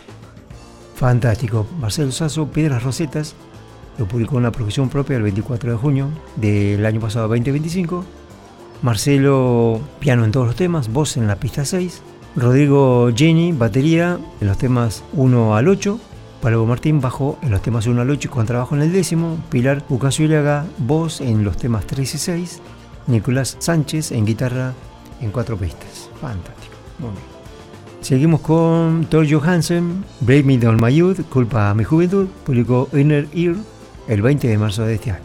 Fantástico. Marcelo Sasso, Piedras Rosetas, lo publicó en una producción propia el 24 de junio del año pasado, 2025. Marcelo, piano en todos los temas, voz en la pista 6. Rodrigo Gini, batería en los temas 1 al 8. Pablo Martín, bajo en los temas 1 al 8 y contrabajo en el 10º. Pilar Ucasuriaga, voz en los temas 3 y 6. Nicolás Sánchez en guitarra en 4 pistas. Fantástico. Muy bien. Seguimos con Thor Johansen, Blame Me On My Youth, Culpa a mi Juventud, publicó Inner Ear el 20 de marzo de este año.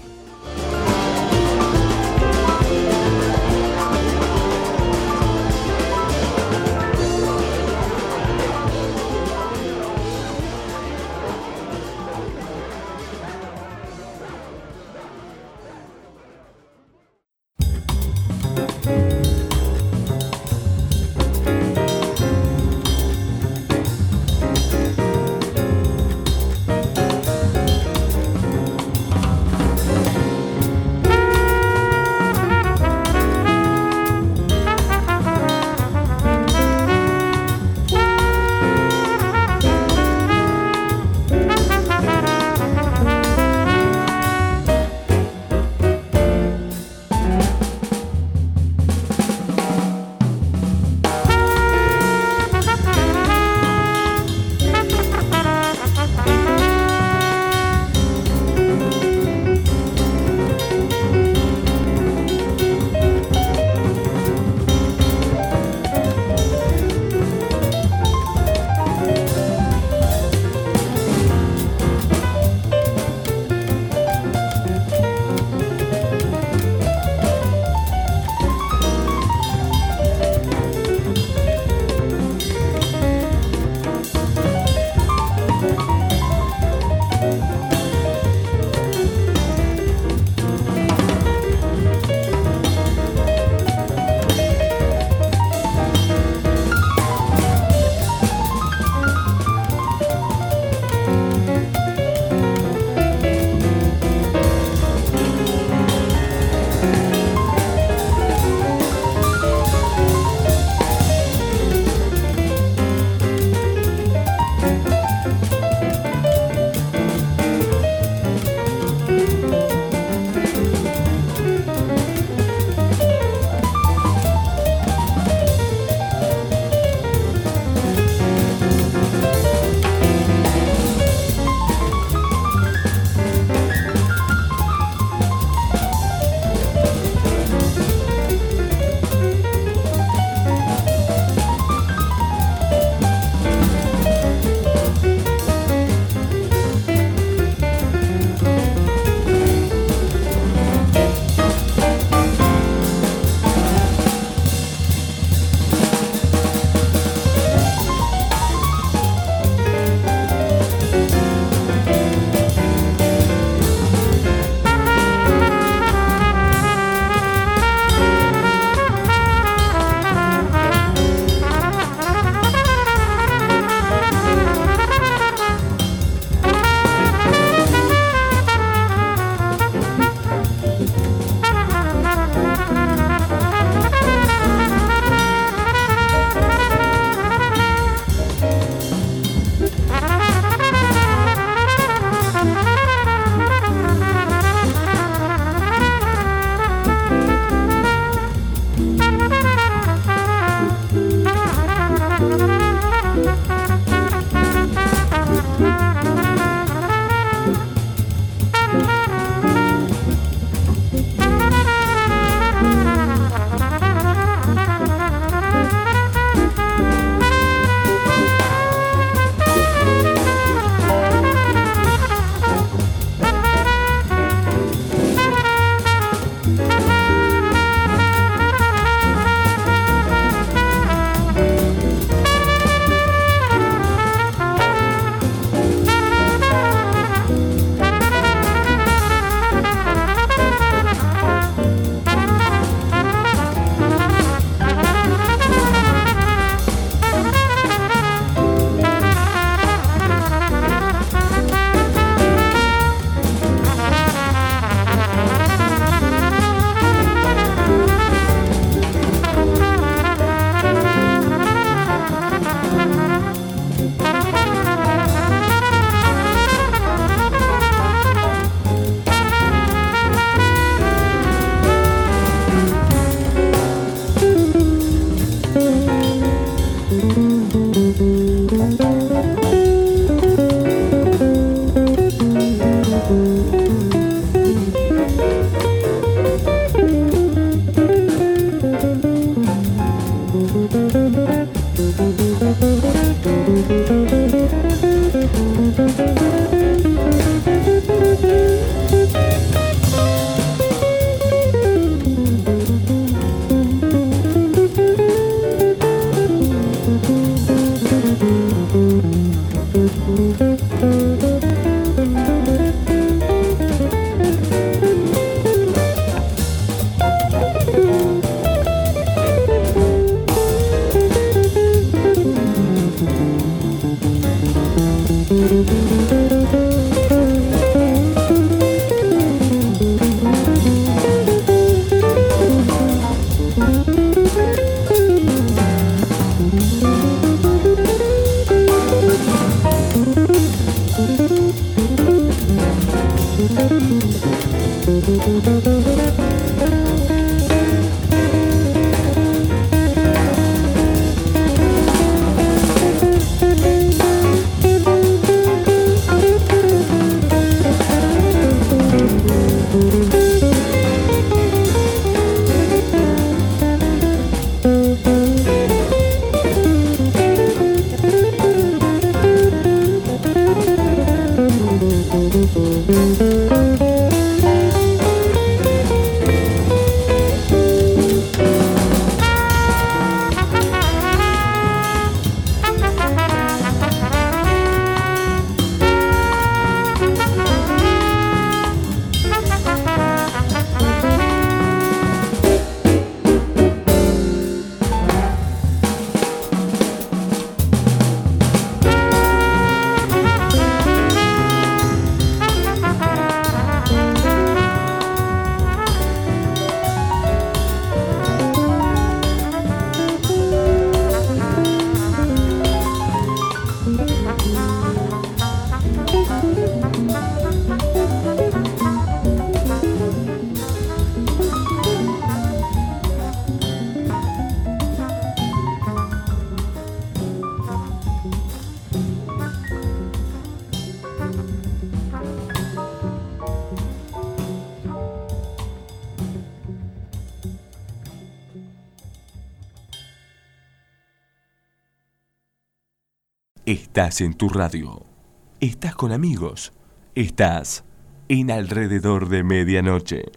Estás en tu radio. Estás con amigos. Estás en Alrededor de Medianoche.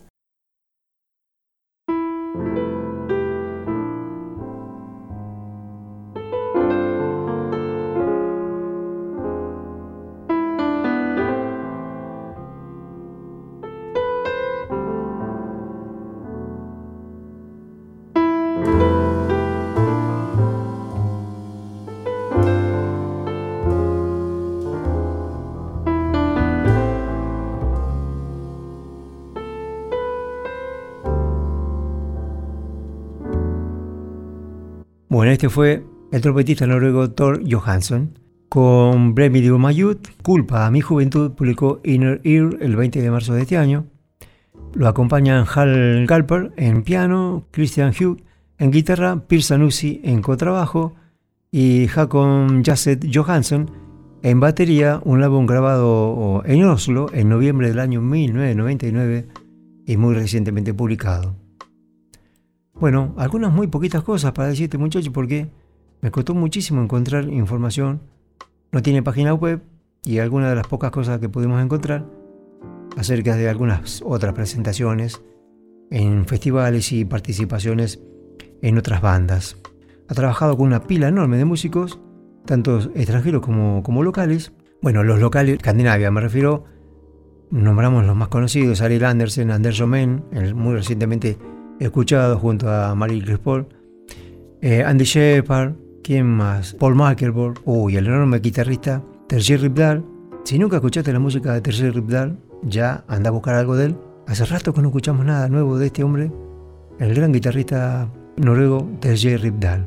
Bueno, este fue el trompetista noruego Thor Johansson con Blame Me My Youth, Culpa a mi Juventud, publicó Inner Ear el 20 de marzo de este año. Lo acompañan Hal Galper en piano, Christian Hugh en guitarra, Piers Zanussi en contrabajo y Håkon Jasset Johansson en batería, un álbum grabado en Oslo en noviembre del año 1999 y muy recientemente publicado. Bueno, algunas muy poquitas cosas para decirte, muchachos, porque me costó muchísimo encontrar información. No tiene página web y algunas de las pocas cosas que pudimos encontrar acerca de algunas otras presentaciones en festivales y participaciones en otras bandas. Ha trabajado con una pila enorme de músicos, tanto extranjeros como locales. Bueno, los locales, Escandinavia me refiero, nombramos los más conocidos: Ariel Andersen, Anders Romen, muy recientemente escuchado junto a Marie Crispol, Andy Shepard, ¿quién más? Paul Markerborg, el enorme guitarrista Terje Rypdal. Si nunca escuchaste la música de Terje Rypdal, ya anda a buscar algo de él. Hace rato que no escuchamos nada nuevo de este hombre, el gran guitarrista noruego Terje Rypdal.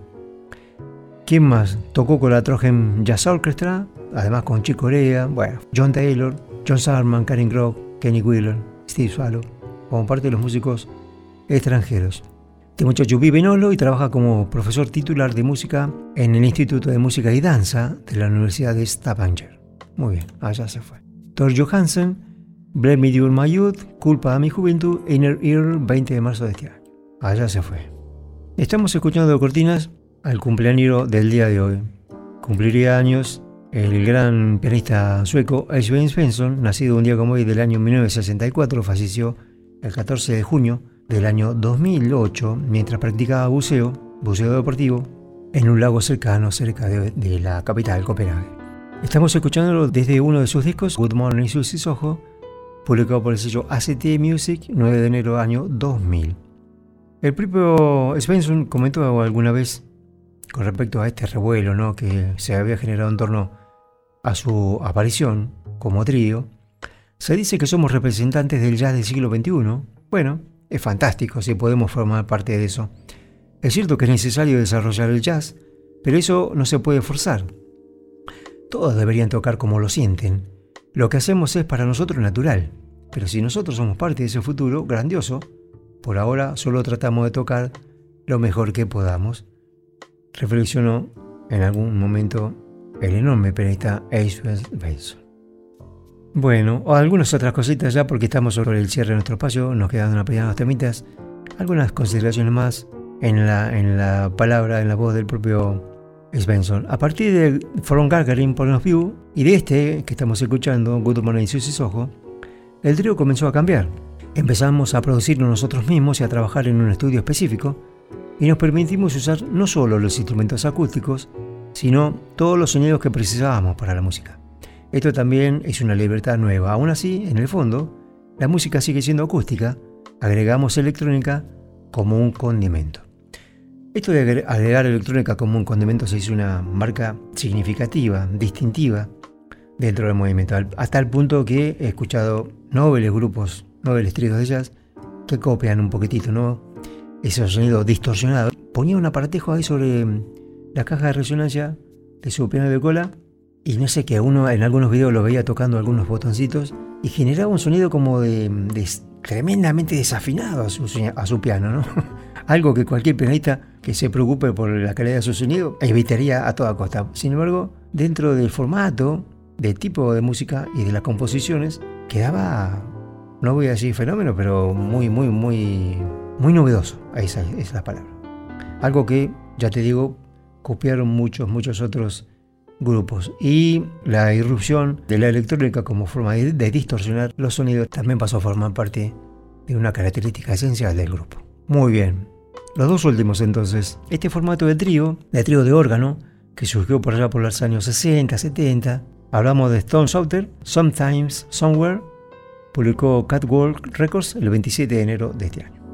¿Quién más? Tocó con la Trondheim Jazz Orchestra, además con Chick Corea, John Taylor, John Sarman, Karin Grock, Kenny Wheeler, Steve Swallow, como parte de los músicos extranjeros. Este muchacho vive en Oslo y trabaja como profesor titular de música en el Instituto de Música y Danza de la Universidad de Stavanger. Muy bien, allá se fue. Thor Johansson, Blame Me My Youth, Culpa a mi Juventud, Inner Ear, 20 de marzo de este año. Allá se fue. Estamos escuchando cortinas al cumpleañero del día de hoy. Cumpliría años el gran pianista sueco Esben Svensson, nacido un día como hoy del año 1964, falleció el 14 de junio del año 2008 mientras practicaba buceo deportivo en un lago cercano, cerca de la capital, Copenhague. Estamos escuchándolo desde uno de sus discos, Good Morning Susie Soho, publicado por el sello ACT Music, 9 de enero del año 2000. El propio Svensson comentó alguna vez con respecto a este revuelo, ¿no?, que se había generado en torno a su aparición como trío. Se dice que somos representantes del jazz del siglo XXI. Bueno, es fantástico si podemos formar parte de eso. Es cierto que es necesario desarrollar el jazz, pero eso no se puede forzar. Todos deberían tocar como lo sienten. Lo que hacemos es para nosotros natural. pero si nosotros somos parte de ese futuro grandioso, por ahora solo tratamos de tocar lo mejor que podamos. Reflexionó en algún momento el enorme pianista Ace Benson. Bueno, o algunas otras cositas ya porque estamos sobre el cierre de nuestro espacio, nos quedan unas pequeñas temitas, algunas consideraciones más en la palabra, en la voz del propio Ace Benson. A partir de From Gathering Point of View y de este que estamos escuchando, Good Morning Susie Soho, el trío comenzó a cambiar. Empezamos a producirnos nosotros mismos y a trabajar en un estudio específico y nos permitimos usar no solo los instrumentos acústicos, sino todos los sonidos que precisábamos para la música. Esto también es una libertad nueva. Aún así, en el fondo, la música sigue siendo acústica, agregamos electrónica como un condimento. Esto de agregar electrónica como un condimento se hizo una marca significativa, distintiva dentro del movimiento, hasta el punto que he escuchado nobles grupos, nobles tríos de jazz que copian un poquitito, ¿no?, ese sonido distorsionado. Ponía un aparatejo ahí sobre la caja de resonancia de su piano de cola y no sé, que uno en algunos videos lo veía tocando algunos botoncitos y generaba un sonido como de tremendamente desafinado a su piano, ¿no? Algo que cualquier pianista que se preocupe por la calidad de su sonido evitaría a toda costa. Sin embargo, dentro del formato, del tipo de música y de las composiciones, quedaba, no voy a decir fenómeno, pero muy novedoso. Esa es la palabra. Algo que, ya te digo, copiaron muchos otros grupos. Y la irrupción de la electrónica como forma de distorsionar los sonidos también pasó a formar parte de una característica esencial del grupo. Muy bien. Los dos últimos entonces. Este formato de trío de órgano, que surgió por allá por los años 60, 70. Hablamos de Stone Souther, Sometimes, Somewhere. Publicó Catwalk Records el 27 de enero de este año.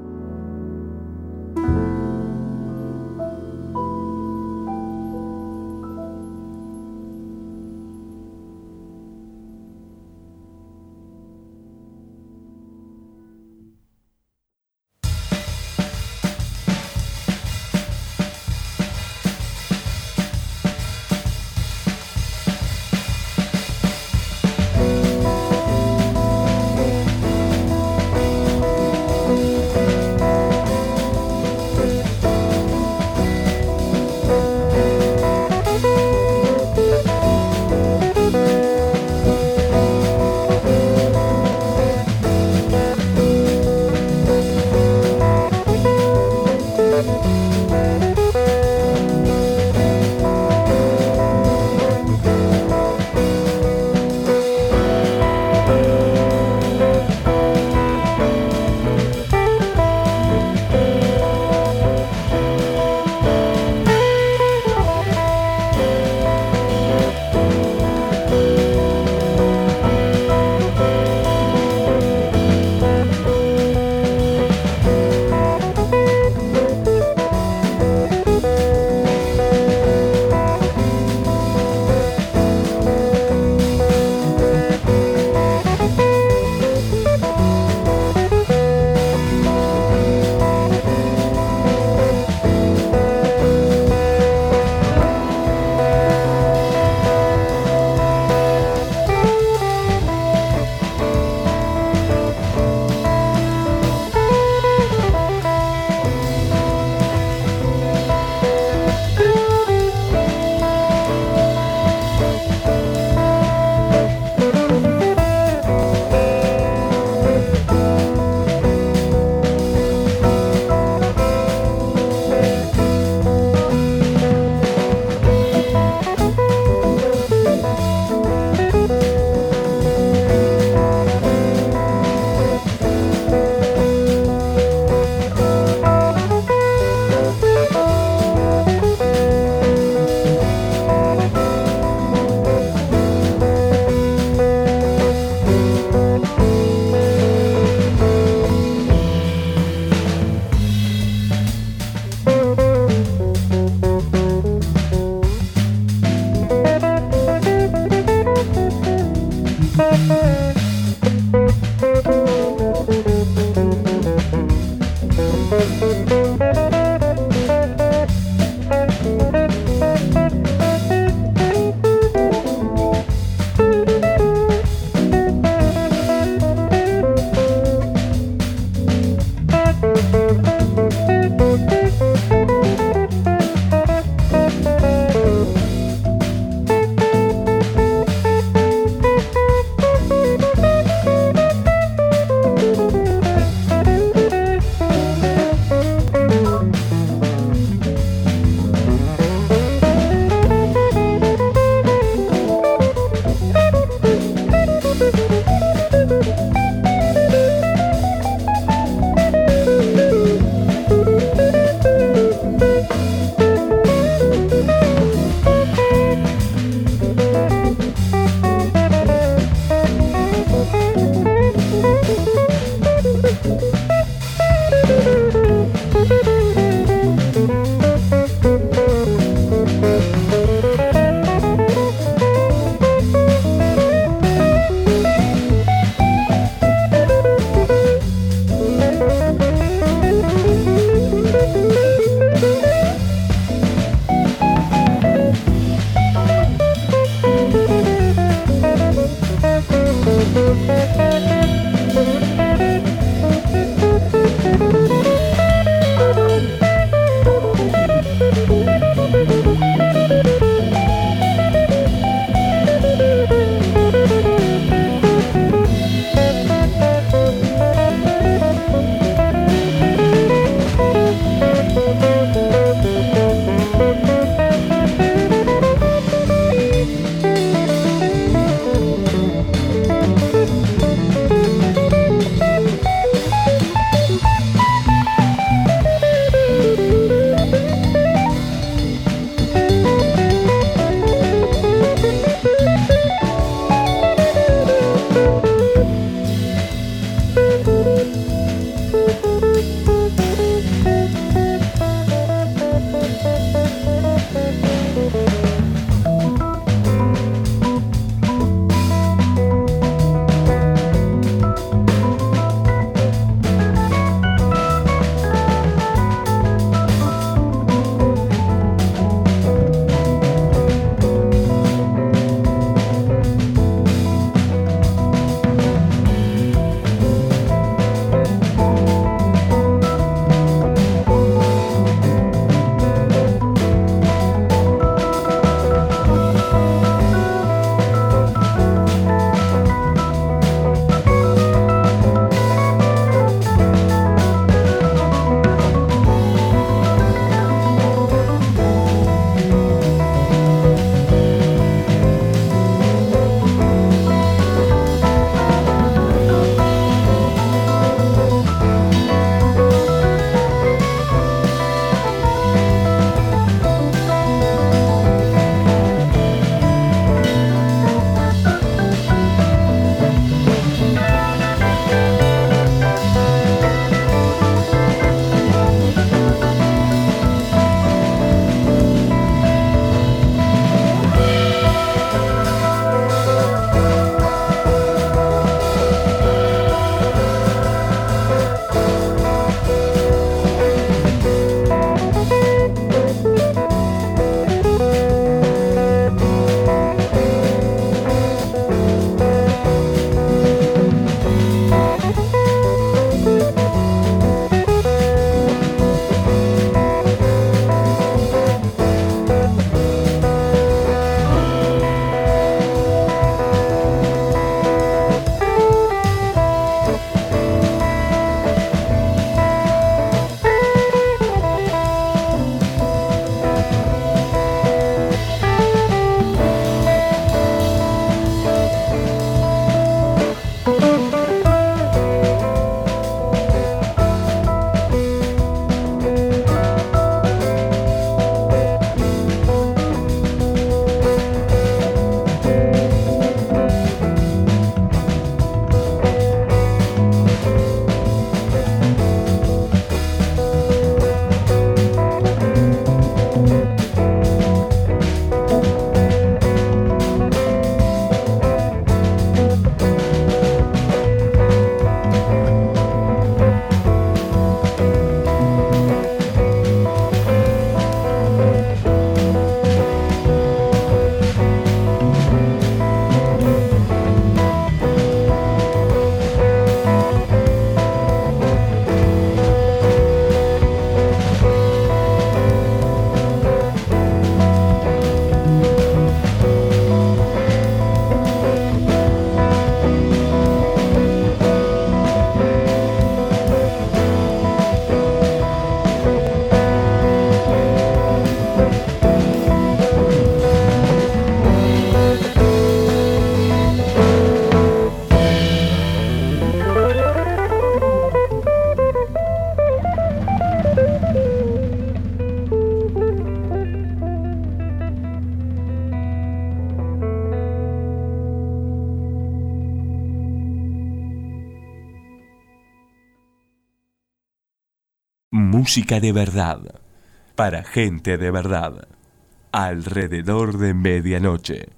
Música de verdad, para gente de verdad, alrededor de medianoche.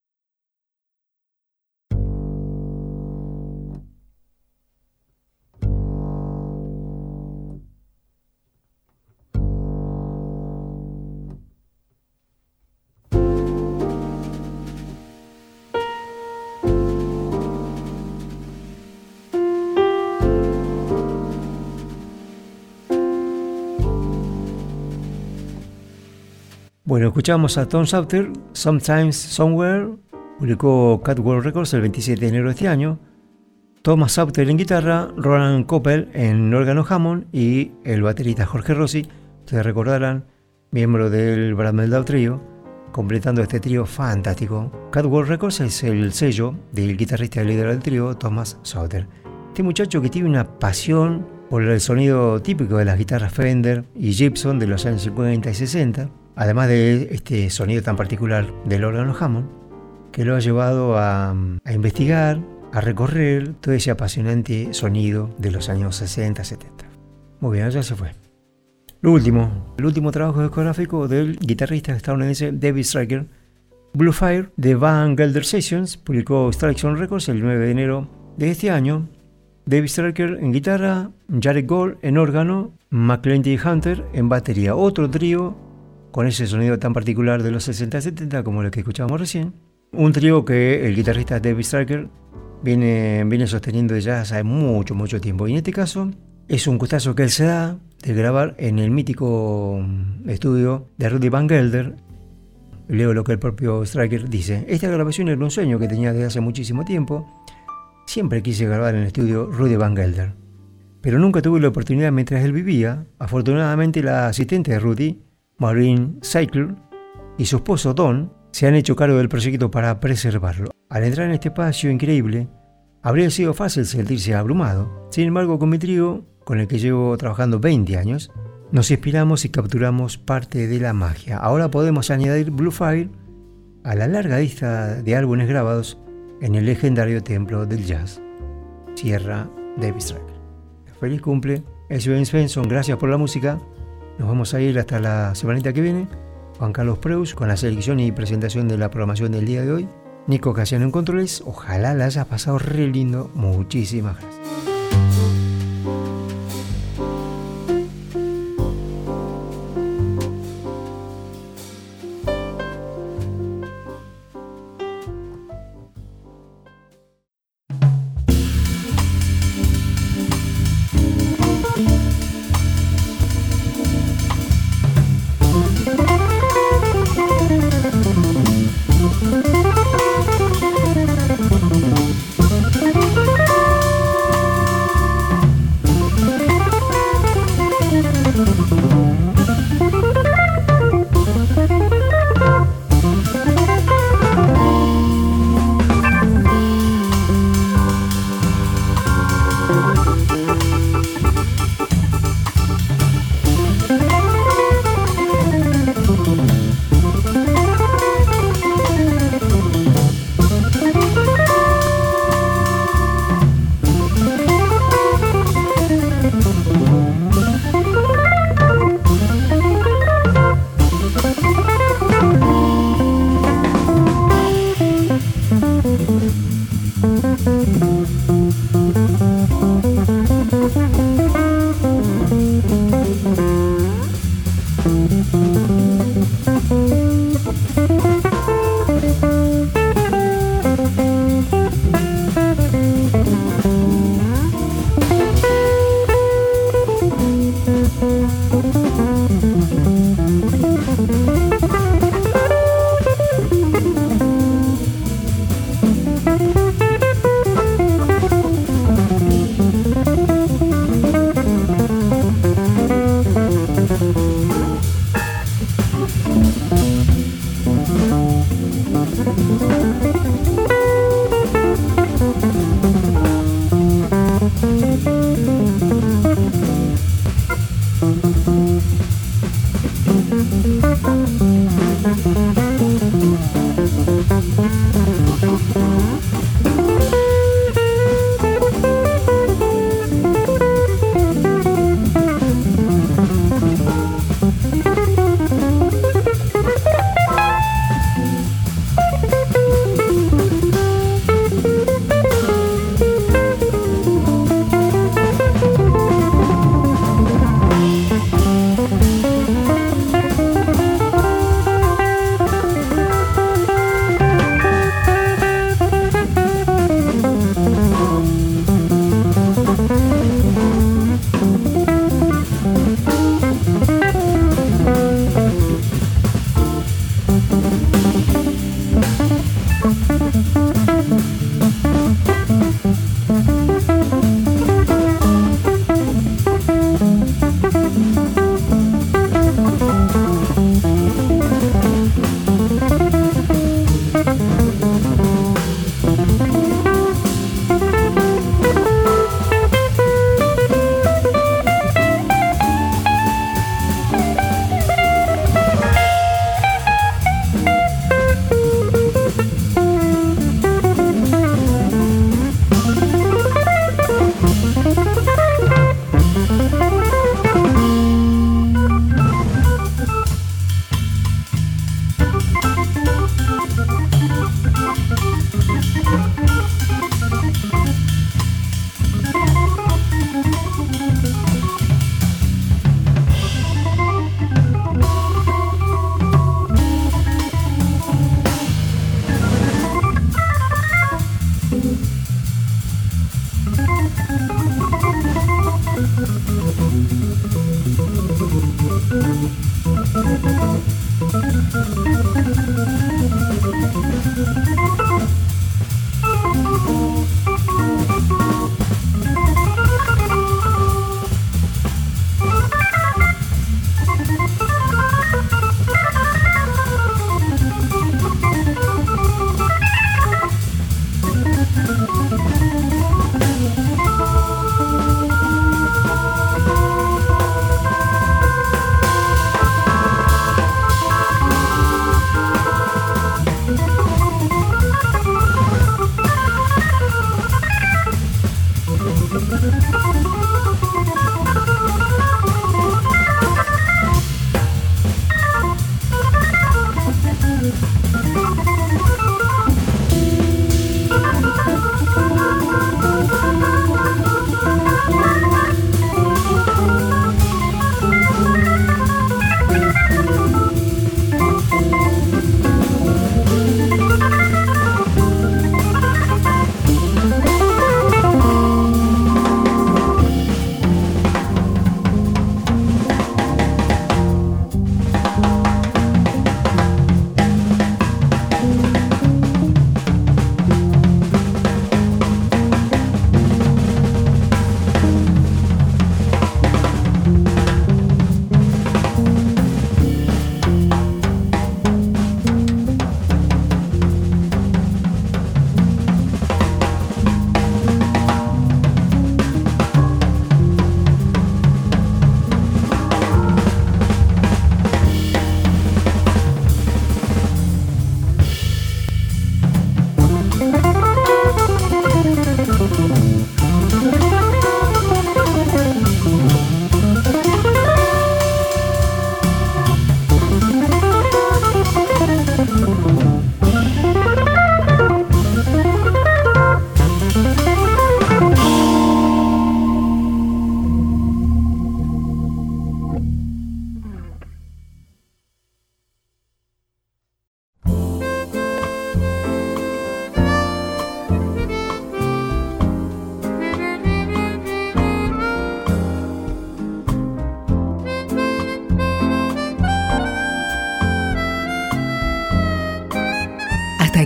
Bueno, escuchamos a Tom Sauter, Sometimes Somewhere, publicó Catwalk Records el 27 de enero de este año. Thomas Sauter en guitarra, Roland Coppel en órgano Hammond y el baterista Jorge Rossi, ustedes recordarán, miembro del Brad Mehldau Trio, completando este trío fantástico. Catwalk Records es el sello del guitarrista y líder del trío, Thomas Sauter. Este muchacho que tiene una pasión por el sonido típico de las guitarras Fender y Gibson de los años 50 y 60, además de este sonido tan particular del órgano Hammond, que lo ha llevado a investigar, a recorrer todo ese apasionante sonido de los años 60-70. Muy bien, ya se fue. El último trabajo discográfico del guitarrista estadounidense David Stryker, Blue Fire, de Van Gelder Sessions, publicó Strike Zone Records el 9 de enero de este año. David Stryker en guitarra, Jared Gold en órgano, McClenty Hunter en batería. Otro trío con ese sonido tan particular de los 60-70 como el que escuchábamos recién. Un trío que el guitarrista David Stryker viene sosteniendo ya hace mucho tiempo. Y en este caso es un gustazo que él se da de grabar en el mítico estudio de Rudy Van Gelder. Leo lo que el propio Stryker dice. Esta grabación era un sueño que tenía desde hace muchísimo tiempo. Siempre quise grabar en el estudio Rudy Van Gelder, pero nunca tuve la oportunidad mientras él vivía. Afortunadamente la asistente de Rudy, Maureen Cycle, y su esposo Don se han hecho cargo del proyecto para preservarlo. Al entrar en este espacio increíble, habría sido fácil sentirse abrumado. Sin embargo, con mi trío, con el que llevo trabajando 20 años, nos inspiramos y capturamos parte de la magia. Ahora podemos añadir Blue Fire a la larga lista de álbumes grabados en el legendario templo del jazz. Cierra David Stryker. Feliz cumple, es Sven Svensson, gracias por la música. Nos vamos a ir hasta la semanita que viene. Juan Carlos Preus con la selección y presentación de la programación del día de hoy. Nico Casiano en controles. Ojalá la hayas pasado re lindo. Muchísimas gracias.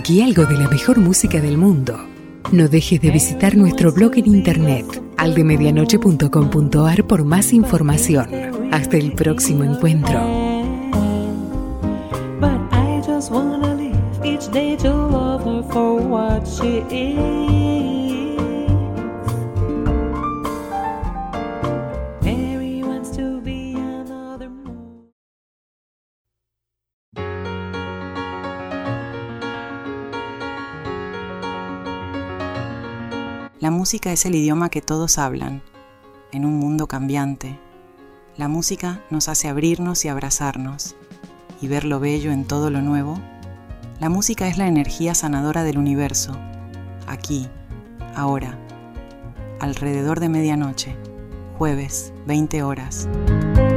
aquí algo de la mejor música del mundo. No dejes de visitar nuestro blog en internet, aldemedianoche.com.ar, por más información. Hasta el próximo encuentro. But I just wanna live each day to love her for what she is. Mary wants to be another moon. La música es el idioma que todos hablan, en un mundo cambiante. La música nos hace abrirnos y abrazarnos, y ver lo bello en todo lo nuevo. La música es la energía sanadora del universo, aquí, ahora, alrededor de medianoche, jueves, 20 horas.